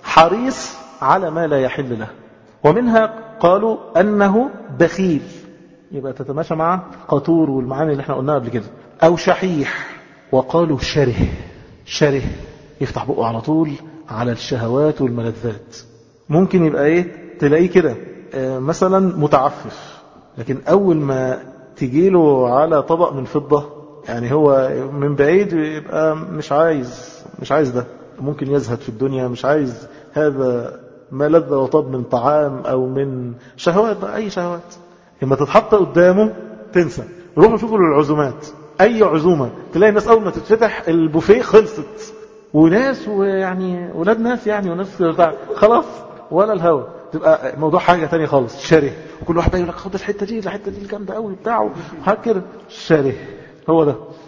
حريص على ما لا يحل له. ومنها قالوا أنه بخيل، يبقى تتماشى مع قطور والمعاني اللي احنا قلناها قبل كده. أو شحيح. وقالوا شره. شره يفتح بقه على طول على الشهوات والملذات. ممكن يبقى ايه، تلاقيه كده اه مثلا متعفف، لكن أول ما تجيله على طبق من فضة يعني هو من بعيد يبقى مش عايز مش عايز ده. ممكن يزهد في الدنيا، مش عايز هذا ما لذ وطاب من طعام أو من شهوات، أي شهوات. لما تتحط قدامه تنسى. روحوا شوفوا للعزومات، أي عزومة تلاقي الناس أول ما تتفتح البوفيه خلصت، وناس ويعني ولاد ناس يعني وناس خلاص ولا الهوى، تبقى موضوع حاجة تانية خالص. شره. وكل واحد يقول لك خد الحتة دي، الحتة دي الجامدة قوي بتاعه هكذا. شره هو ده.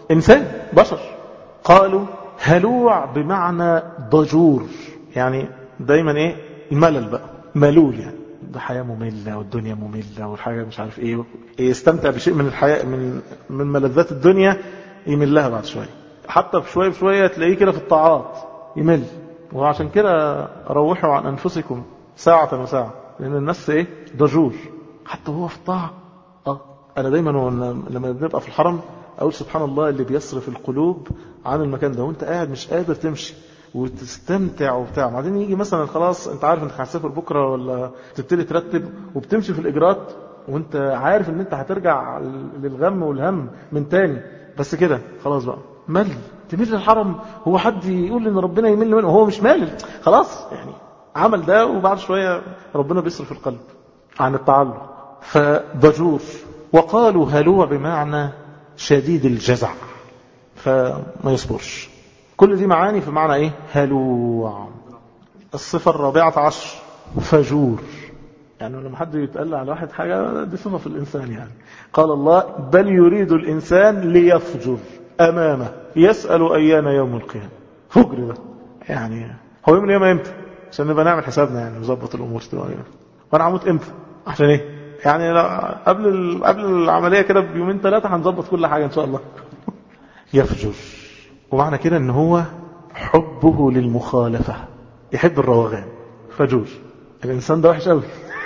إنسان بشر. قالوا هلوع بمعنى ضجور، يعني دايما إيه الملل بقى، ملول يعني، ده حياة مملة والدنيا مملة والحاجة مش عارف إيه، يستمتع بشيء من الحياة من من ملذات الدنيا يملها بعد شوية، حتى بشوية بشوية تلاقيه كده في الطاعات يمل. وعشان كده روحوا عن أنفسكم ساعة وساعة، لأن الناس إيه ضجور حتى هو في الطاعة. آه أنا دايما لما بنبقى في الحرم أقول سبحان الله اللي بيصرف القلوب عن المكان ده، وانت قاعد مش قادر تمشي وتستمتع وبتاع، بعدين يجي مثلا خلاص انت عارف انت هتسافر بكرة ولا تبتدي ترتب وبتمشي في الإجراءات وانت عارف ان انت هترجع للغم والهم من تاني، بس كده خلاص بقى مل تمل الحرم. هو حد يقول ان ربنا يمل منه؟ هو مش مالل خلاص، يعني عمل ده وبعد شوية ربنا بيصرف القلب عن التعلق. فضجور. وقالوا هلوع بمعنى شديد الجزع، فما يصبرش. كل دي معاني في معنى ايه هلوع. الصفة الرابعة عشر فجور، يعني لما حد يتقال على واحد حاجة دي صفة في الإنسان. يعني قال الله بل يريد الإنسان ليفجر أمامه يسأل أيان يوم القيامة. فجر ده يعني هو يوم القيامة امتى عشان نبقى نعمل حسابنا، يعني نظبط الأمور تبقى. وانا هموت امتى عشان ايه يعني قبل قبل العملية كده بيومين ثلاثة هنظبط كل حاجة إن شاء الله. يفجر، ومعنى كده ان هو حبه للمخالفة، يحب الروغان، فجور. الإنسان ده وحش قوي.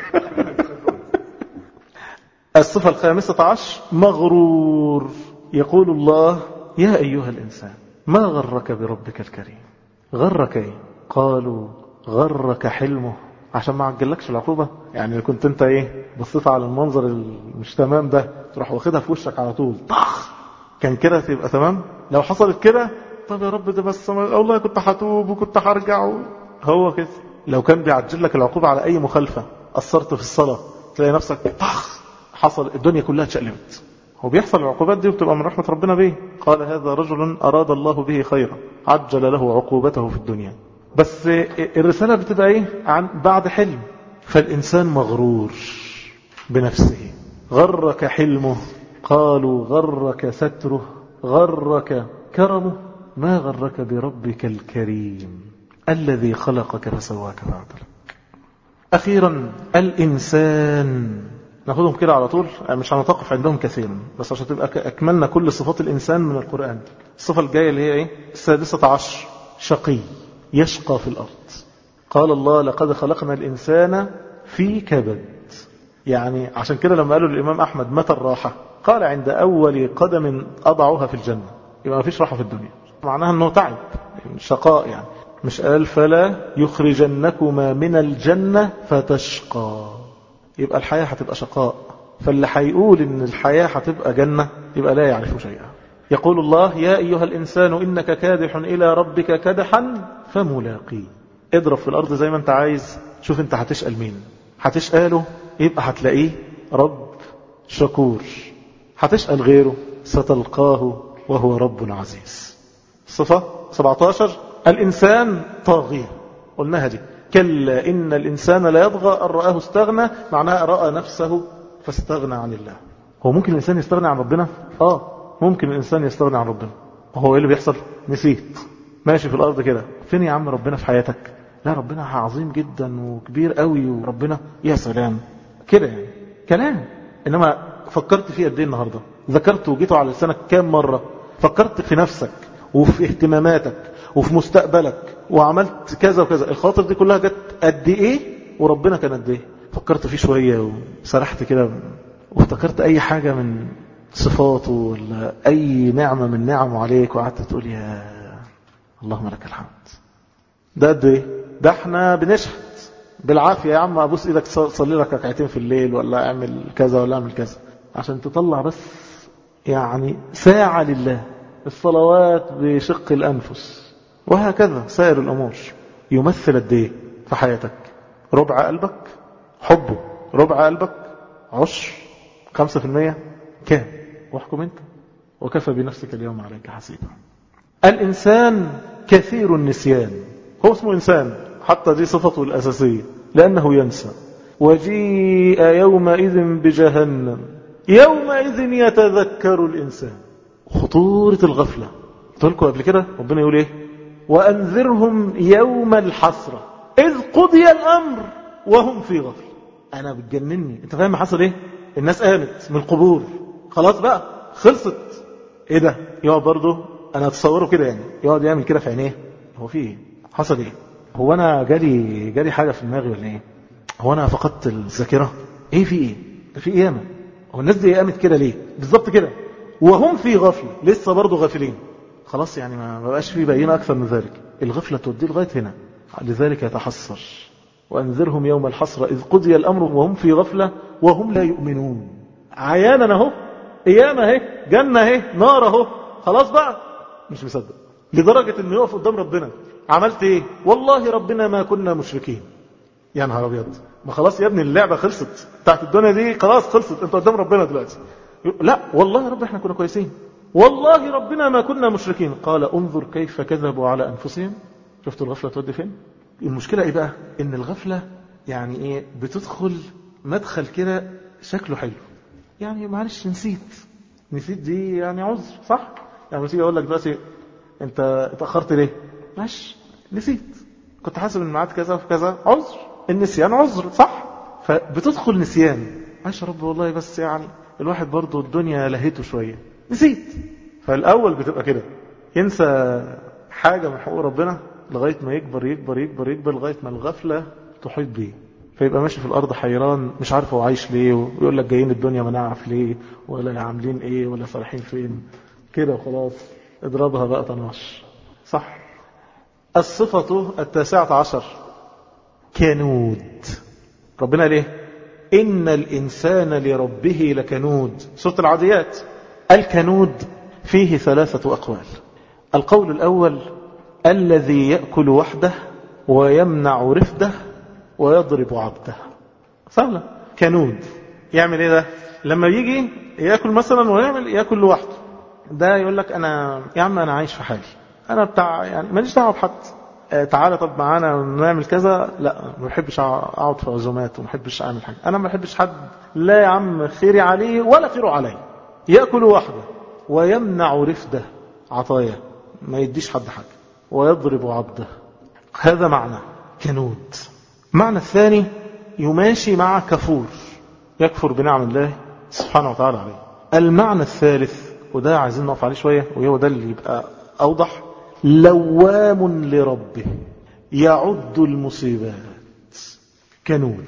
الصفة الخامسة عشر مغرور. يقول الله يا أيها الإنسان ما غرك بربك الكريم. غرك ايه؟ قالوا غرك حلمه، عشان ما عجلكش العقوبة. يعني كنت انت ايه بصيت على المنظر المش تمام ده تروح واخدها في وشك على طول طخ، كان كده تبقى تمام. لو حصلت كده طب يا رب ده بس والله كنت هتوب وكنت هرجع. هو كده لو كان بيعجل لك العقوبة على اي مخالفة، قصرت في الصلاة تلاقي نفسك طخ حصل الدنيا كلها اتشقلبت. هو بيحصل العقوبات دي وبتبقى من رحمة ربنا به. قال هذا رجل أراد الله به خيرا عجل له عقوبته في الدنيا. بس الرسالة بتبقى ايه عن بعد حلم. فالإنسان مغرور بنفسه. غرك حلمه، قالوا غرك ستره، غرك كرمه، ما غرك بربك الكريم الذي خلقك فسواك فعدلك. أخيرا الإنسان، ناخدهم كده على طول مش هنتوقف عندهم كثيرا بس عشان تبقى أكملنا كل صفات الإنسان من القرآن. الصفة الجاية اللي هي ايه السادسة عشر شقي، يشقى في الأرض. قال الله لقد خلقنا الإنسان في كبد. يعني عشان كده لما قالوا للإمام أحمد متى الراحة قال عند أول قدم أضعها في الجنة. يبقى ما فيش راحة في الدنيا، معناها أنه تعب شقاء. يعني مش قال فلا يخرجنكما من الجنة فتشقى، يبقى الحياة هتبقى شقاء. فاللي هيقول إن الحياة هتبقى جنة يبقى لا يعرف شيئا. يقول الله يا أيها الإنسان إنك كادح إلى ربك كدحا فملاقيه. اضرب في الأرض زي ما انت عايز، شوف انت هتشقل مين. هتشقاله يبقى هتلاقيه رب شكور، هتشقل غيره ستلقاه وهو رب عزيز. صفة سبعة عشر الإنسان طاغية، قلناها دي. كلا إن الإنسان لا يطغى أن رآه استغنى، معناها رأى نفسه فاستغنى عن الله. هو ممكن الإنسان يستغنى عن ربنا؟ آه ممكن الإنسان يستغنى عن ربنا. وهو إيه اللي بيحصل؟ نسيت ماشي في الأرض كده، فين يا عم ربنا في حياتك؟ لا ربنا عظيم جدا وكبير قوي وربنا يا سلام كده يعني كلام. إنما فكرت فيه قد ايه النهاردة؟ ذكرت وجيته على لسانك كام مرة؟ فكرت في نفسك وفي اهتماماتك وفي مستقبلك وعملت كذا وكذا. الخاطر دي كلها جت قد ايه وربنا كان قد ايه؟ فكرت فيه شوية وسرحت كده وافتكرت اي حاجة من صفاته ولا اي نعمة من نعمه عليك وقعدت تقول يا اللهم لك الحمد. ده قد ايه؟ ده احنا بنشحت بالعافية يا عم، ابوس ايدك صلي لك ركعتين في الليل ولا اعمل كذا ولا اعمل كذا عشان تطلع بس يعني ساعة لله. الصلوات بشق الأنفس وهكذا سائر الأمور. يمثل قد ايه في حياتك؟ ربع قلبك حبه، ربع قلبك عشر، خمسة في المية كام؟ واحكم انت وكفى بنفسك اليوم عليك حسيبا. الإنسان كثير النسيان، هو اسمه إنسان حتى دي صفته الأساسية لأنه ينسى. وجيء يومئذ بجهنم يومئذ يتذكر الإنسان. خطورة الغفلة. قلت لكم قبل كده ربنا يقول ايه؟ وأنذرهم يوم الحسرة إذ قضي الأمر وهم في غفلة. أنا بتجنني. أنت فاهم حصل ايه؟ الناس قامت من القبور، خلاص بقى خلصت. ايه ده؟ يقعد برضه، أنا أتصوره كده يعني، يقعد يعمل كده في عينيه. هو في ايه؟ حصل ايه؟ هو أنا جالي جالي حاجة في دماغي ولا ايه؟ هو أنا فقدت الذاكرة؟ ايه في ايه؟ في قيامة. هو الناس دي قامت كده ليه؟ بالظبط كده وهم في غفلة، لسه برضه غافلين. خلاص يعني ما بقاش فيه بينة أكثر من ذلك. الغفلة تودي لغاية هنا. لذلك يتحسر. وأنذرهم يوم الحسرة إذ قضي الأمر وهم في غفلة وهم لا يؤمنون. عيانا اهو، قيامة اهي، جنة اهي، نار اهو، خلاص بقى مش مصدق. لدرجة انه يقف قدام ربنا، عملت ايه؟ والله ربنا ما كنا مشركين. يا نهار ابيض، ما خلاص يا ابني اللعبة خلصت بتاعت الدنيا دي، خلاص خلصت، انت قدام ربنا دلوقتي. لا والله يا رب احنا كنا كويسين، والله ربنا ما كنا مشركين. قال انظر كيف كذبوا على انفسهم. شفتوا الغفلة تودي فين؟ المشكلة ايه بقى؟ ان الغفلة يعني ايه؟ بتدخل مدخل كده شكله حلو، يعني معلش نسيت. نسيت دي يعني عذر، صح؟ يعني تيجي اقول لك دلوقتي انت اتاخرت ليه؟ ماشي نسيت، كنت حاسب ان الميعاد كذا في كذا، عذر. النسيان عذر، صح؟ فبتدخل نسيان، معلش يا رب والله بس يعني الواحد برضو الدنيا لهيته شويه، نسيت. فالاول بتبقى كده، ينسى حاجه من حقوق ربنا لغايه ما يكبر يكبر يكبر يكبر لغايه ما الغفله تحيط بيه، فيبقى ماشي في الأرض حيران، مش عارف هو عايش ليه، ويقول لك جايين الدنيا ما نعرف ليه، ولا عاملين ايه، ولا صالحين فين كده، وخلاص اضربها بقى طناش، صح؟ الصفة التاسعة عشر كنود. ربنا ليه؟ إن الإنسان لربه لكنود. سورة العاديات. الكنود فيه ثلاثة أقوال. القول الأول الذي يأكل وحده ويمنع رفده ويضرب عبده. سهلة. كنود يعمل ايه ده؟ لما يجي يأكل مثلا ويعمل يأكل لوحده، ده يقول لك انا يا عم انا عايش في حالي، انا بتاع يعني ماليش دعوه بحد، اه تعالى طب معانا نعمل كذا، لا ما بحبش اقعد في عزومات وما بحبش اعمل حاجه، انا ما بحبش حد، لا يا عم خيري عليه ولا خيره علي. يأكل وحده ويمنع رفده، عطايا ما يديش حد حاجه، ويضرب عبده. هذا معنى كنود. معنى الثاني يماشي مع كفور، يكفر بنعم الله سبحانه وتعالى عليه. المعنى الثالث وده عايزين نقف عليه شوية، وهو ده اللي يبقى أوضح، لوام لربه يعد المصيبات. كنود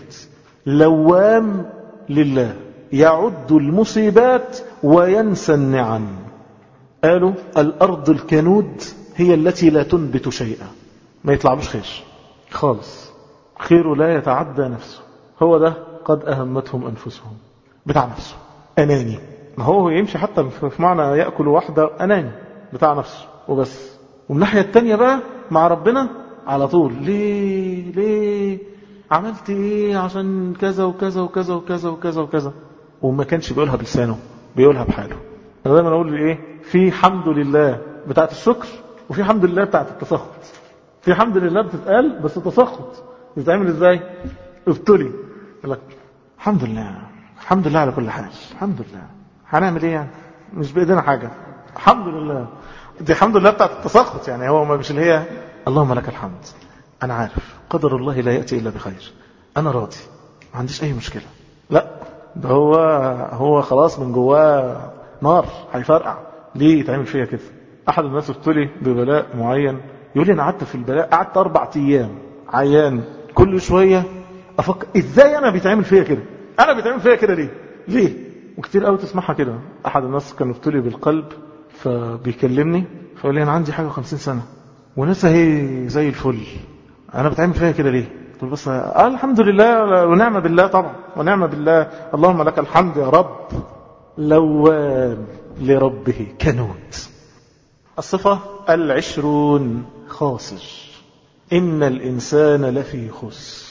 لوام لله يعد المصيبات وينسى النعم. قالوا الأرض الكنود هي التي لا تنبت شيئا، ما يطلعلوش خير خالص، خيره لا يتعدى نفسه، هو ده قد أهمتهم أنفسهم، بتاع نفسه، أناني. ما هو يمشي حتى في معنى يأكل وحده، أناني بتاع نفسه وبس. ومن الناحية التانية بقى مع ربنا على طول، ليه ليه عملت ايه عشان كذا وكذا وكذا وكذا وكذا وكذا، وما كانش بيقولها بلسانه، بيقولها بحاله. أنا دايما أقول ايه، في حمد لله بتاعت الشكر، وفي حمد لله بتاعت التسخط. في حمد لله بتتقال بس التسخط بتتعمل ازاي؟ ابتلي يقول لك الحمد لله الحمد لله على كل حال، الحمد لله، هنعمل ايه يعني، مش بايدينا حاجه، الحمد لله. دي الحمد لله بتاعت التسخط، يعني هو مش اللي هي اللهم لك الحمد، انا عارف قدر الله لا ياتي الا بخير، انا راضي ما عنديش اي مشكله. لا، ده هو هو خلاص من جواه نار هيفرقع. ليه يتعمل فيا كده؟ احد الناس ابتلي ببلاء معين، يقول لي انا قعدت في البلاء قعدت اربع ايام عيان، كل شويه افكر ازاي انا بيتعمل فيا كده، انا بيتعمل فيا كده ليه ليه وكتير قوي تسمعها كده. احد الناس كان ابتلي بالقلب، فبيكلمني فقال لي انا عندي حاجه خمسين سنه وناس اهي زي الفل، انا بتعمل فيا كده ليه؟ قلت بس آه الحمد لله ونعم بالله، طبعا ونعم بالله، اللهم لك الحمد يا رب. لوام لربه كنود. الصفة العشرون خاسر. إن الإنسان لفي خسر.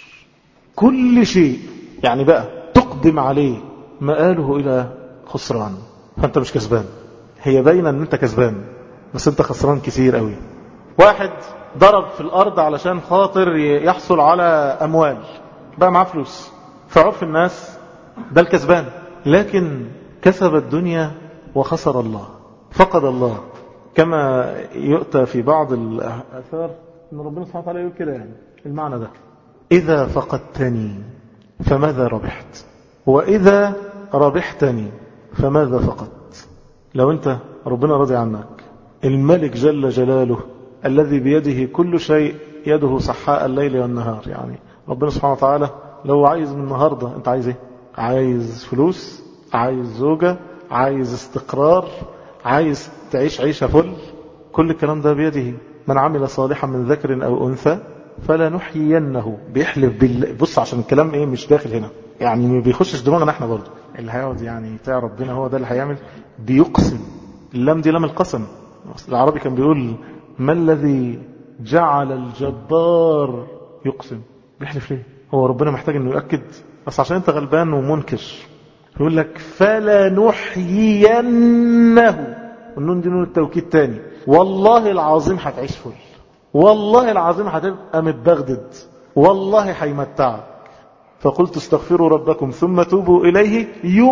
كل شيء يعني بقى تقدم عليه مآله إلى خسران، فأنت مش كسبان، هي باينة أن أنت كسبان بس أنت خسران كثير قوي. واحد ضرب في الأرض علشان خاطر يحصل على أموال، بقى معاه فلوس، فعرف الناس ده الكسبان، لكن كسب الدنيا وخسر الله. فقد الله. كما يؤتى في بعض الآثار أن ربنا سبحانه وتعالى يقول كده، يعني المعنى ده: إذا فقدتني فماذا ربحت، وإذا ربحتني فماذا فقدت. لو أنت ربنا راضي عنك، الملك جل جلاله الذي بيده كل شيء، يده صحاء الليل والنهار، يعني ربنا سبحانه وتعالى لو عايز من النهاردة، أنت عايز إيه؟ عايز فلوس، عايز زوجة، عايز استقرار، عايز تعيش عيشة فل، كل الكلام ده بيده. من عمل صالحا من ذكر أو أنثى فلنحيينه. بيحلف بالله. بص عشان الكلام ايه مش داخل هنا، يعني ما بيخشش دماغنا احنا برضه، اللي هيقعد يعني بتاع ربنا هو ده اللي هيعمل. بيقسم، اللام دي لام القسم. العربي كان بيقول: ما الذي جعل الجبار يقسم. بيحلف ليه؟ هو ربنا محتاج انه يؤكد؟ بس عشان انت غلبان ومنكر. يقول لك: فلنحيينه، والنون دي نون التوكيد تاني. والله العظيم هتعيش فل، والله العظيم هتبقى متبغدد، والله هيمتعك. فقلت: استغفروا ربكم ثم توبوا إليه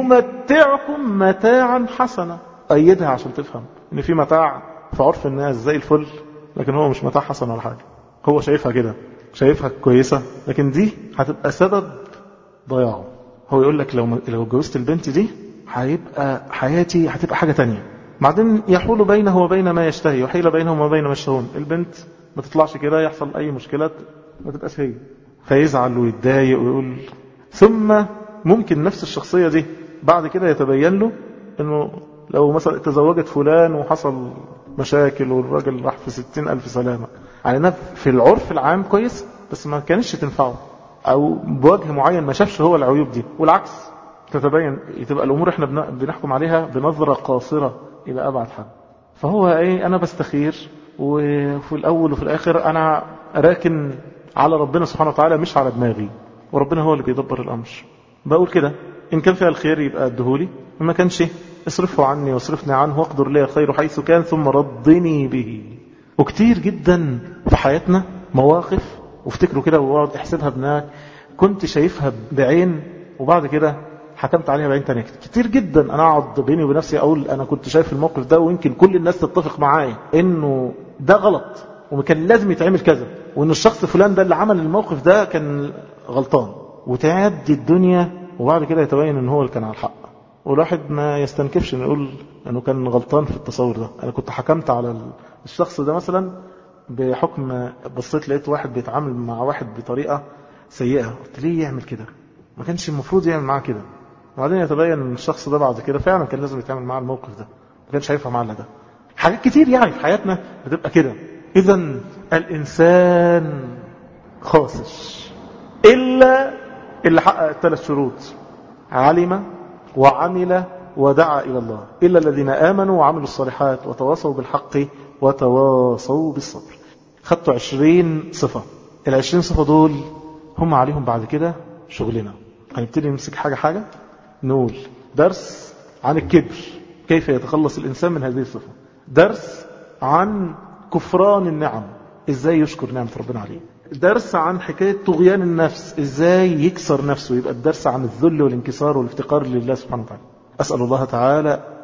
يمتعكم متاعا حسنا. أيدها عشان تفهم إن في متاع في عرف الناس زي الفل، لكن هو مش متاع حسن ولا حاجة. هو شايفها كده، شايفها كويسة، لكن دي هتبقى سبب ضياعه. هو يقول لك: لو لو جوزت البنت دي هيبقى حياتي هتبقى حاجة تانية. بعدين يحول بينه وبين ما يشتهي، وحيل بينهم وبين ما يشتهون. البنت ما تطلعش كده، يحصل أي مشكلة ما تبقاش هي، فيزعل ويتضايق ويقول. ثم ممكن نفس الشخصية دي بعد كده يتبين له أنه لو مثلا تزوجت فلان وحصل مشاكل والراجل راح في ستين ألف سلامة، يعني في العرف العام كويس، بس ما كانش تنفعه، أو بوجه معين ما شافش هو العيوب دي، والعكس تتبين. تبقى الأمور احنا بنحكم عليها بنظرة قاصرة إلى أبعد حد. فهو ايه، أنا بستخير، وفي الأول وفي الآخر أنا راكن على ربنا سبحانه وتعالى مش على دماغي، وربنا هو اللي بيدبر الأمر. بقول كده: إن كان فيها الخير يبقى ادهولي، وما كانش اصرفه عني واصرفني عنه، واقدر لي الخير حيث كان ثم ردني به. وكتير جدا في حياتنا مواقف، وافتكروا كده واقعد احسبها بناك، كنت شايفها بعين وبعد كده حكمت عليها بعين تانية. كتير جدا انا اقعد بيني وبين نفسي اقول انا كنت شايف الموقف ده، ويمكن كل الناس تتفق معايا انه ده غلط وكان لازم يتعمل كذا، وان الشخص فلان ده اللي عمل الموقف ده كان غلطان، وتعدي الدنيا وبعد كده يتبين ان هو اللي كان على الحق. والواحد ما يستنكفش انه يقول انه كان غلطان في التصور ده. انا كنت حكمت على الشخص ده مثلا بحكم، بصيت لقيت واحد بيتعامل مع واحد بطريقة سيئة، قلت ليه يعمل كده؟ ما كانش المفروض يعمل معاه كده. وبعدين يتبين ان الشخص ده بعد كده فعلا كان لازم يتعامل معاه الموقف ده، ما كانش هينفع معاه ده. حاجات كتير يعني في حياتنا بتبقى كده. اذا الانسان خاسر الا اللي حقق الثلاث شروط: علم وعمل ودعا الى الله، الا الذين امنوا وعملوا الصالحات وتواصوا بالحق وتواصوا بالصبر. خدتوا عشرين صفة. العشرين صفة دول هم عليهم بعد كده شغلنا. هنبتدي نمسك حاجة حاجة، نقول درس عن الكبر، كيف يتخلص الإنسان من هذه الصفة. درس عن كفران النعم، إزاي يشكر نعمة ربنا عليه. درس عن حكاية طغيان النفس، إزاي يكسر نفسه. يبقى الدرس عن الذل والانكسار والافتقار لله سبحانه وتعالى. أسأل الله تعالى